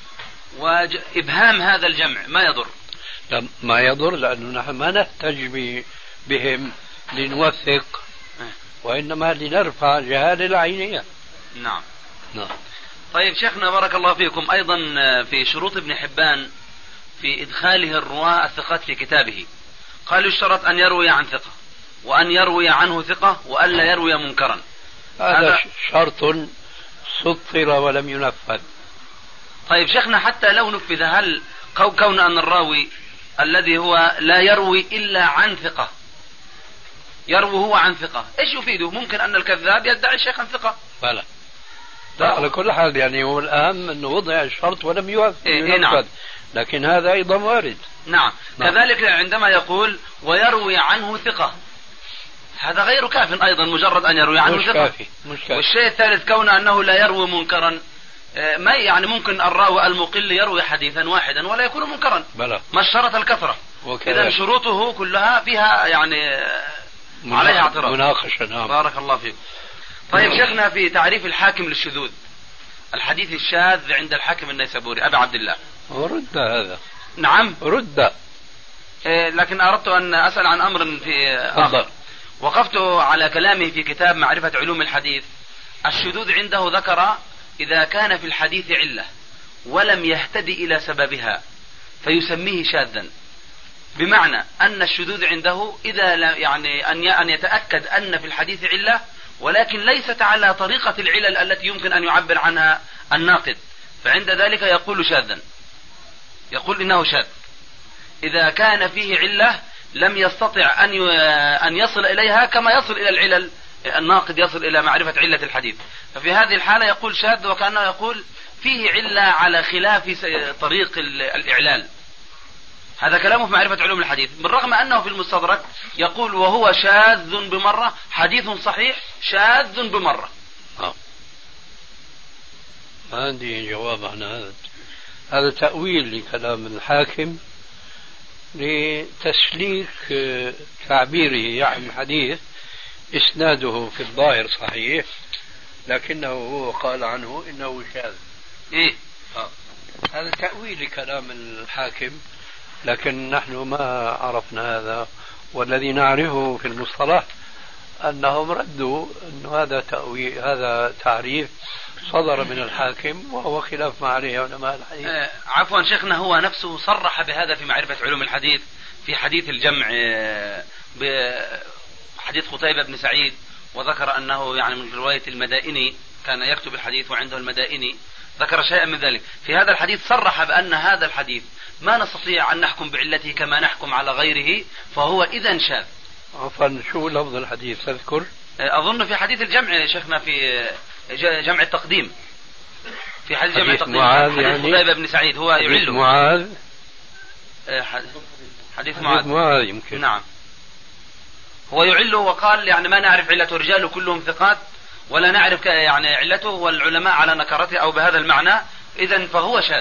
وإبهام هذا الجمع ما يضر؟ لا ما يضر، لأنه نحن ما نحتج بهم لنوثق وإنما لنرفع جهال العينية. نعم. نعم. طيب شيخنا بارك الله فيكم، أيضا في شروط ابن حبان في إدخاله الرواة الثقات في كتابه قال يشترط أن يروي عن ثقة وأن يروي عنه ثقة وألا يروي منكرا. هذا شرط سطر ولم ينفذ. طيب شيخنا حتى لو نفذ، هل كون أن الراوي الذي هو لا يروي إلا عن ثقة يروي هو عن ثقة إيش يفيده؟ ممكن أن الكذاب يدعي شيخا ثقة. لا على كل حال يعني هو الأهم أنه وضع الشرط ولم ينفذ. نعم. لكن هذا أيضا وارد. نعم. كذلك عندما يقول ويروي عنه ثقة هذا غير كاف أيضا، مجرد أن يروي عنه ثقة كافي. والشيء الثالث كون أنه لا يروي منكرا، ما يعني ممكن الراوي المقل يروي حديثا واحدا ولا يكون منكرا، ما اشترط الكثرة. إذا شروطه كلها فيها يعني عليها اعتراض مناقشة. نعم. بارك الله فيك. طيب شيخنا في تعريف الحاكم للشذوذ، الحديث الشاذ عند الحاكم النيسابوري أبي عبد الله رد هذا. نعم رد. لكن أردت أن أسأل عن أمر في آخر. وقفت على كلامه في كتاب معرفة علوم الحديث. الشذوذ عنده ذكر إذا كان في الحديث علة ولم يهتدي إلى سببها فيسميه شاذا، بمعنى أن الشذوذ عنده إذا يعني أن يتأكد أن في الحديث علة ولكن ليست على طريقة العلل التي يمكن أن يعبر عنها الناقد، فعند ذلك يقول شاذا، يقول إنه شاذ إذا كان فيه علة لم يستطع أن يصل إليها كما يصل إلى العلل، الناقد يصل إلى معرفة علة الحديث. ففي هذه الحالة يقول شاذ وكأنه يقول فيه علة على خلاف طريق الإعلال. هذا كلامه في معرفة علوم الحديث، بالرغم أنه في المستدرك يقول وهو شاذ بمرة، حديث صحيح شاذ بمرة. ما عندي جواب عن هذا. هذا تأويل لكلام الحاكم لتسليك تعبيره، يعني حديث إسناده في الظاهر صحيح لكنه هو قال عنه إنه شاذ. هذا تأويل لكلام الحاكم، لكن نحن ما عرفنا هذا، والذي نعرفه في المصطلح أنهم ردوا أن هذا تأويل، هذا تعريف صدر من الحاكم وهو خلاف ما عليه علماء الحديث. عفوا شيخنا، هو نفسه صرح بهذا في معرفة علوم الحديث في حديث الجمع بحديث قتيبة بن سعيد، وذكر أنه يعني من رواية المدائني، كان يكتب الحديث وعنده المدائني، ذكر شيئا من ذلك. في هذا الحديث صرح بأن هذا الحديث ما نستطيع أن نحكم بعلته كما نحكم على غيره، فهو إذن شاذ. عفوا شو لفظ الحديث تذكر؟ أظن في حديث الجمع يا شيخنا، في جمع التقديم، في حديث جمع التقديم حديث يعني قتيبة بن سعيد هو يعله. معاذ، حديث معاذ يمكن. نعم، هو يعله وقال يعني ما نعرف علته، رجال كلهم ثقات ولا نعرف يعني علته، والعلماء على نكرته أو بهذا المعنى، إذن فهو شاذ.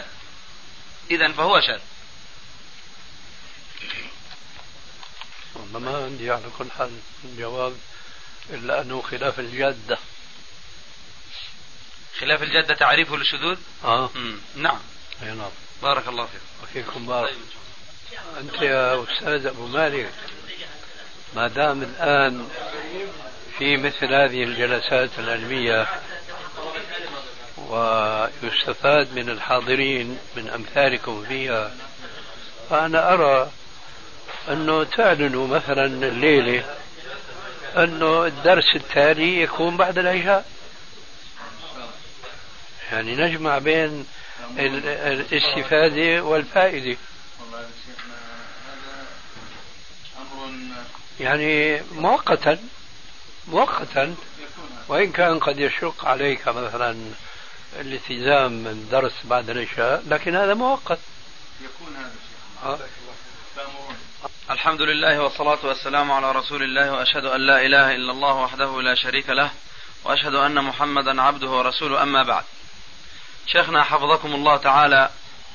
ما عندي على كل حال جواب إلا أنه خلاف الجادة. خلاف الجادة تعريفه للشذوذ؟ نعم. نعم. بارك الله فيك. وفيكم بارك. أنت يا أستاذ أبو مالك، ما دام الآن في مثل هذه الجلسات العلمية ويستفاد من الحاضرين من أمثالكم فيها، فأنا أرى أنه تعلنوا مثلا الليلة أنه الدرس التالي يكون بعد العشاء، يعني نجمع بين الاستفادة والفائدة. يعني مؤقتا وإن كان قد يشق عليك مثلا الالتزام من درس بعد العشاء، لكن هذا مؤقت يكون هذا الشيء. الحمد لله والصلاة والسلام على رسول الله، وأشهد أن لا إله إلا الله وحده لا شريك له، وأشهد أن محمدا عبده ورسوله، أما بعد. شيخنا حفظكم الله تعالى،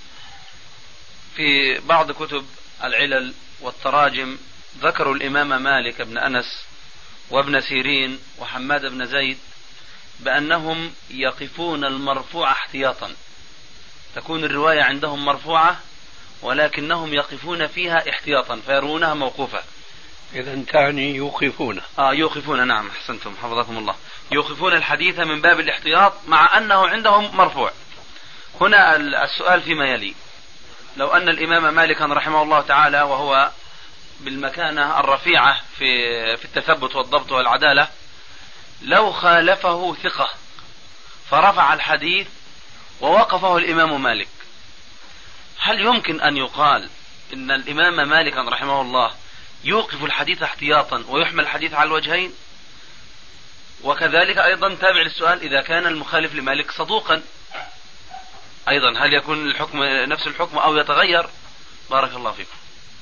في بعض كتب العلل والتراجم ذكروا الإمام مالك بن أنس وابن سيرين وحماد بن زيد بأنهم يقفون المرفوع احتياطا، تكون الرواية عندهم مرفوعة ولكنهم يقفون فيها احتياطا فيروونها موقوفة. إذا تعني يوقفون. يوقفون، نعم أحسنتم حفظكم الله، يوقفون الحديث من باب الاحتياط مع أنه عندهم مرفوع. هنا السؤال فيما يلي: لو أن الإمام مالكا رحمه الله تعالى وهو بالمكانة الرفيعة في التثبت والضبط والعدالة، لو خالفه ثقة فرفع الحديث ووقفه الإمام مالك، هل يمكن أن يقال إن الإمام مالك رحمه الله يوقف الحديث احتياطا ويحمل الحديث على الوجهين؟ وكذلك أيضا تابع للسؤال: إذا كان المخالف لمالك صدوقا أيضا هل يكون الحكم نفس الحكم أو يتغير؟ بارك الله فيكم.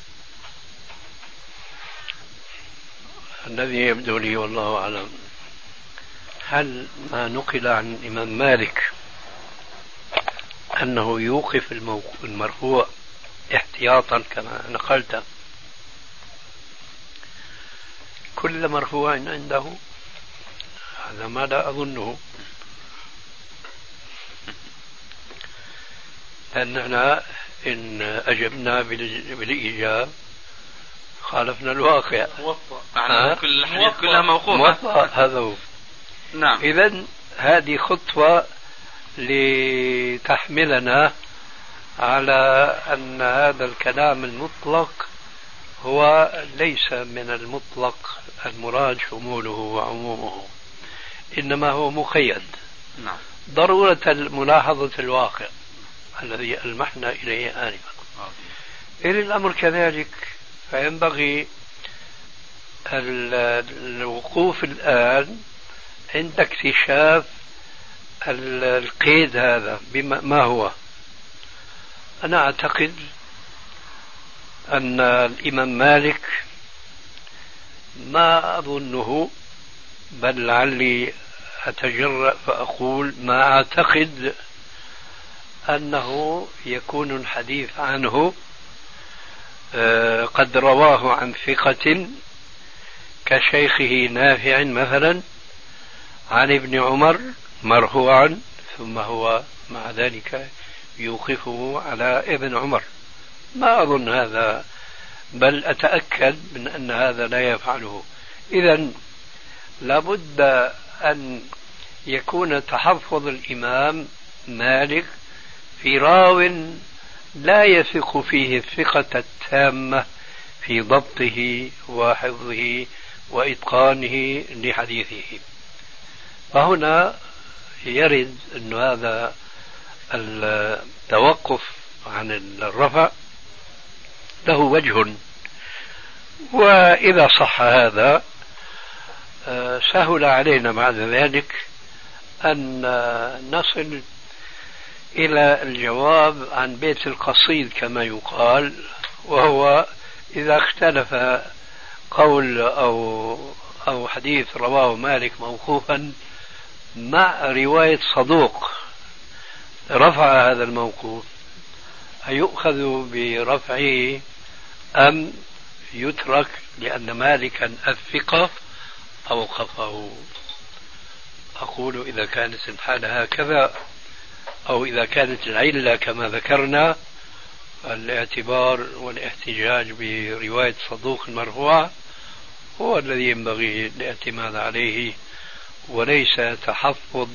الذي يبدو لي والله أعلم، هل ما نقل عن الإمام مالك أنه يوقف المرفوع احتياطا كما نقلت كل مرفوع عنده؟ هذا ما لا أظنه، لأننا إن أجبنا بالإيجاب خالفنا الواقع. كل الحديث كلها موقوفة. هذا هو. نعم. إذن هذه خطوة لتحملنا على أن هذا الكلام المطلق هو ليس من المطلق المراد شموله وعمومه، إنما هو مقيد. نعم. ضرورة ملاحظة الواقع الذي ألمحنا إليه آنفا. إن الأمر كذلك فينبغي الوقوف الآن عند اكتشاف القيد هذا ما هو. أنا أعتقد أن الإمام مالك ما أظنه، بل لعلي أتجرأ فأقول ما أعتقد أنه يكون الحديث عنه قد رواه عن ثقة كشيخه نافع مثلا عن ابن عمر مرفوعا، ثم هو مع ذلك يوقفه على ابن عمر. ما أظن هذا، بل أتأكد من أن هذا لا يفعله. إذن لابد أن يكون تحفظ الإمام مالك في راو لا يثق فيه الثقة التامة في ضبطه وحفظه وإتقانه لحديثه. فهنا يرد أن هذا التوقف عن الرفع له وجه، وإذا صح هذا سهل علينا بعد ذلك أن نصل إلى الجواب عن بيت القصيد كما يقال، وهو إذا اختلف قول أو حديث رواه مالك موقوفا مع رواية صدوق رفع هذا الموقوف، أيؤخذ برفعه أم يترك لأن مالكا الثقة أوقفه؟ أقول إذا كانت الحالة هكذا، أو إذا كانت العلة كما ذكرنا، الاعتبار والاحتجاج برواية صدوق المرفوع هو الذي ينبغي الاعتماد عليه، وليس تحفظ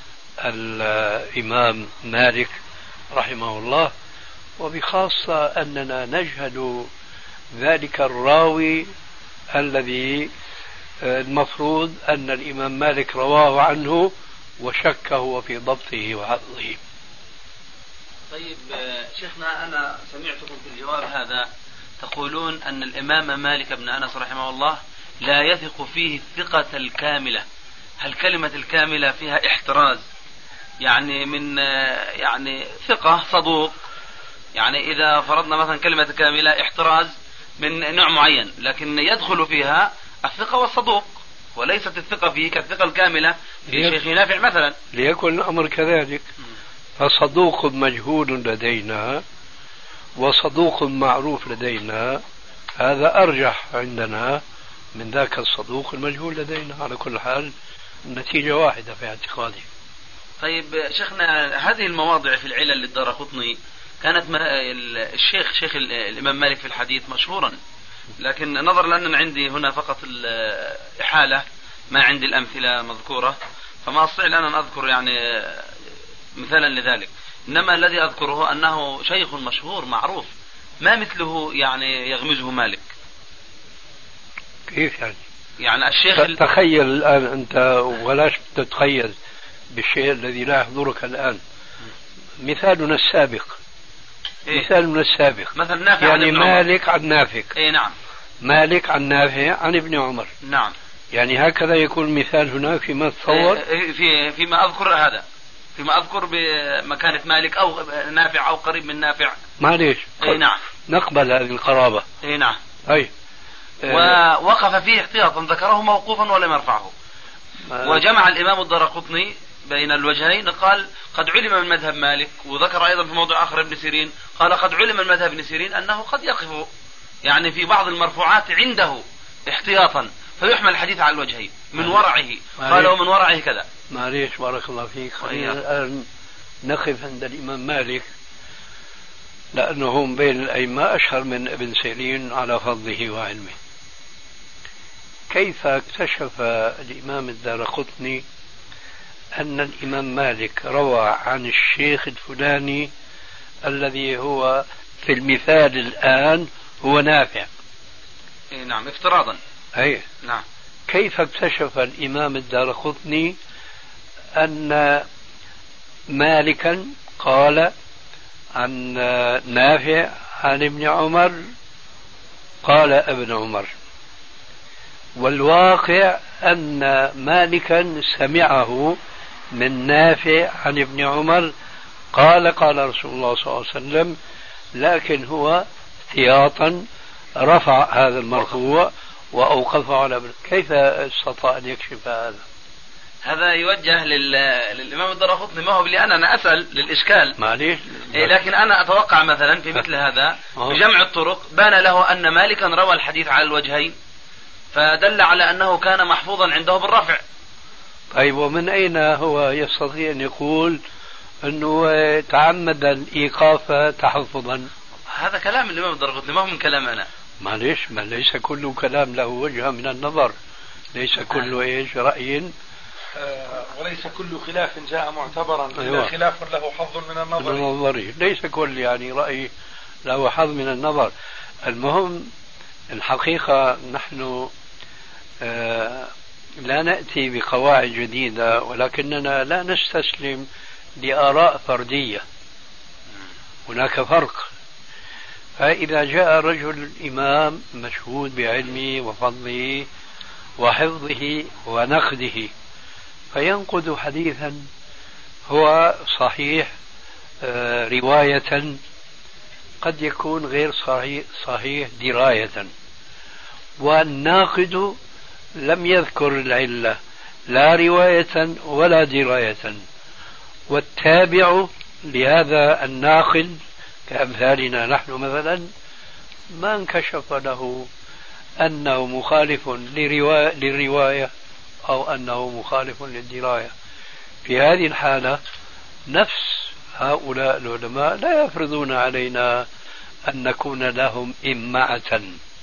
الإمام مالك رحمه الله، وبخاصة أننا نجهل ذلك الراوي الذي المفروض أن الإمام مالك رواه عنه وشك هو في ضبطه وحفظه. طيب شيخنا، أنا سمعتكم في الجواب هذا تقولون أن الإمام مالك بن أنس رحمه الله لا يثق فيه الثقة الكاملة. هل كلمة الكاملة فيها احتراز؟ يعني من يعني ثقة صدوق، يعني إذا فرضنا مثلا كلمة كاملة احتراز من نوع معين، لكن يدخل فيها الثقة والصدوق، وليست الثقة فيه كالثقة الكاملة في شيخ نافع مثلا. ليكن الأمر كذلك، فصدوق مجهول لدينا وصدوق معروف لدينا، هذا أرجح عندنا من ذاك الصدوق المجهول لدينا. على كل حال النتيجة واحدة في اعتقادي. طيب شيخنا، هذه المواضع في العلل للدارقطني كانت شيخ الإمام مالك في الحديث مشهورا، لكن نظرا لأن عندي هنا فقط الإحالة ما عندي الأمثلة مذكورة، فما أستطيع الآن أن أذكر يعني مثالا لذلك. إنما الذي أذكره أنه شيخ مشهور معروف ما مثله يعني يغمزه مالك. كيف يعني؟ يعني الشيخ تخيل الآن أنت، ولاش تتخيل بالشيء الذي لا يحضرك الآن. مثالنا السابق مثالنا السابق مثلا نافع يعني مالك عن نافع. نعم. مالك عن نافع عن ابن عمر. نعم. يعني هكذا يكون المثال هناك فيما تصور. فيما أذكر هذا، فيما أذكر بمكانة مالك أو نافع أو قريب من نافع. معليش. نعم. نقبل هذه القرابة. نعم. أي. ووقف فيه احتياطا، ذكره موقوفا ولم يرفعه. وجمع الإمام الدارقطني بين الوجهين، قال قد علم من مذهب مالك، وذكر أيضا في موضوع آخر ابن سيرين قال قد علم من مذهب ابن سيرين أنه قد يقف يعني في بعض المرفوعات عنده احتياطا، فيحمل الحديث على الوجهين من ورعه. قال ومن ورعه كذا. معليش بارك الله فيك، خلينا الآن نقف عند الإمام مالك، لأنه هم بين الأئمة أشهر من ابن سيرين على فضله وعلمه. كيف اكتشف الإمام الدارقطني أن الإمام مالك روى عن الشيخ الفلاني الذي هو في المثال الآن هو نافع؟ نعم، افتراضا. أي نعم. كيف اكتشف الإمام الدارقطني أن مالكا قال عن نافع عن ابن عمر قال ابن عمر، والواقع أن مالكا سمعه من نافع عن ابن عمر قال قال رسول الله صلى الله عليه وسلم، لكن هو احتياطا رفع هذا المرفوع وأوقفه على ابن. كيف استطاع أن يكشف هذا؟ هذا يوجه للإمام الدارقطني، ما هو لأن أنا أسأل للإشكال معليش. لكن أنا أتوقع مثلا في مثل هذا بجمع الطرق بان له أن مالكا روى الحديث على الوجهين، فدل على أنه كان محفوظا عنده بالرفع. طيب ومن أين هو يستطيع أن يقول أنه تعمد الإيقاف تحفظا؟ هذا كلام الإمام الدارقطني، ما هو من كلام أنا. معليش، ما ليس كل كلام له وجه من النظر، ليس كل إيش رأي وليس كل خلاف جاء معتبرا، أيوة. خلاف له حظ من النظر. ليس كل يعني رأي له حظ من النظر. المهم الحقيقة نحن لا نأتي بقواعد جديدة، ولكننا لا نستسلم لآراء فردية. هناك فرق. فإذا جاء رجل إمام مشهود بعلمه وفضله وحفظه ونقده فينقد حديثا هو صحيح رواية، قد يكون غير صحيح دراية، والناقد لم يذكر العلة لا رواية ولا دراية، والتابع لهذا الناقد كأمثالنا نحن مثلا ما انكشف له أنه مخالف للرواية أو أنه مخالف للدراية. في هذه الحالة نفس هؤلاء العلماء لا يفرضون علينا أن نكون لهم إمعة.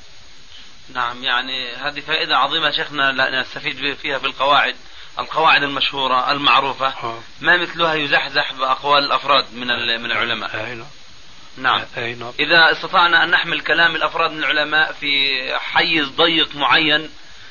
نعم، يعني هذه فائدة عظيمة شيخنا نستفيد فيها بالقواعد، القواعد المشهورة المعروفة ما مثلها يزحزح بأقوال الأفراد من العلماء. نعم. إذا استطعنا أن نحمل كلام الأفراد من العلماء في حيز ضيق معين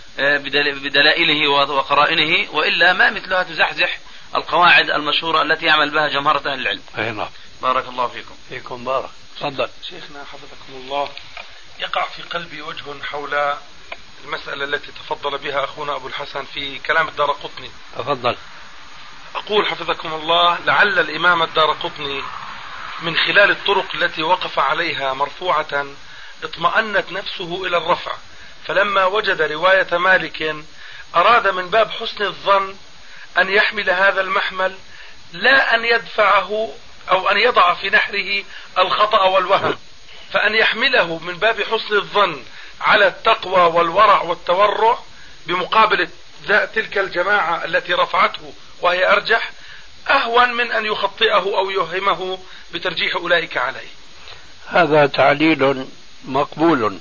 بدلائله وقرائنه، وإلا ما مثلها تزحزح القواعد المشهورة التي يعمل بها جمهرة أهل العلم. بارك الله فيكم. فيكم بارك. تفضل شيخنا حفظكم الله. يقع في قلبي وجه حول المسألة التي تفضل بها أخونا أبو الحسن في كلام الدارقطني. تفضل. أقول حفظكم الله، لعل الإمام الدارقطني من خلال الطرق التي وقف عليها مرفوعة اطمأنت نفسه إلى الرفع، فلما وجد رواية مالك أراد من باب حسن الظن أن يحمل هذا المحمل، لا أن يدفعه أو أن يضع في نحره الخطأ والوهم، فأن يحمله من باب حسن الظن على التقوى والورع والتورع بمقابل تلك الجماعة التي رفعته وهي أرجح، أهون من أن يخطئه أو يوهمه بترجيح أولئك عليه. هذا تعليل مقبول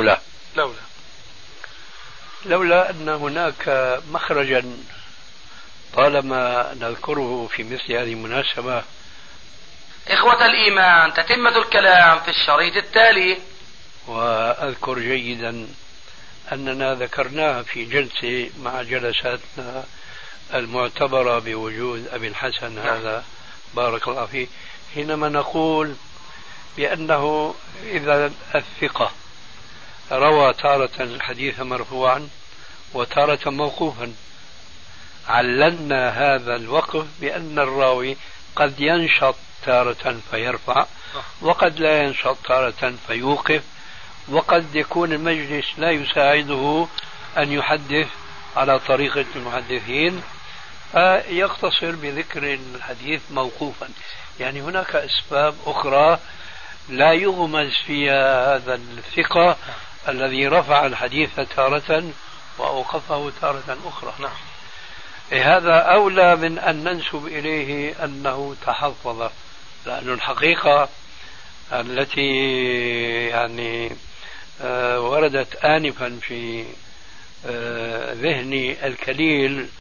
لولا أن هناك مخرجا طالما نذكره في مثل هذه المناسبة. إخوة الإيمان، تتمة الكلام في الشريط التالي. وأذكر جيدا أننا ذكرناها في جلسة مع جلساتنا المعتبرة بوجود أبي الحسن هذا بارك الله فيه، حينما نقول بأنه إذا الثقة روى تارة الحديث مرفوعا وتارة موقوفا، عللنا هذا الوقف بأن الراوي قد ينشط تارة فيرفع وقد لا ينشط تارة فيوقف، وقد يكون المجلس لا يساعده أن يحدث على طريقة المحدثين فيقتصر بذكر الحديث موقوفا. يعني هناك أسباب أخرى لا يغمز فيها هذا الثقة الذي رفع الحديث تارة وأوقفه تارة أخرى. هذا أولى من أن ننسب إليه أنه تحفظ، لأن الحقيقة التي يعني وردت آنفا في ذهني الكليل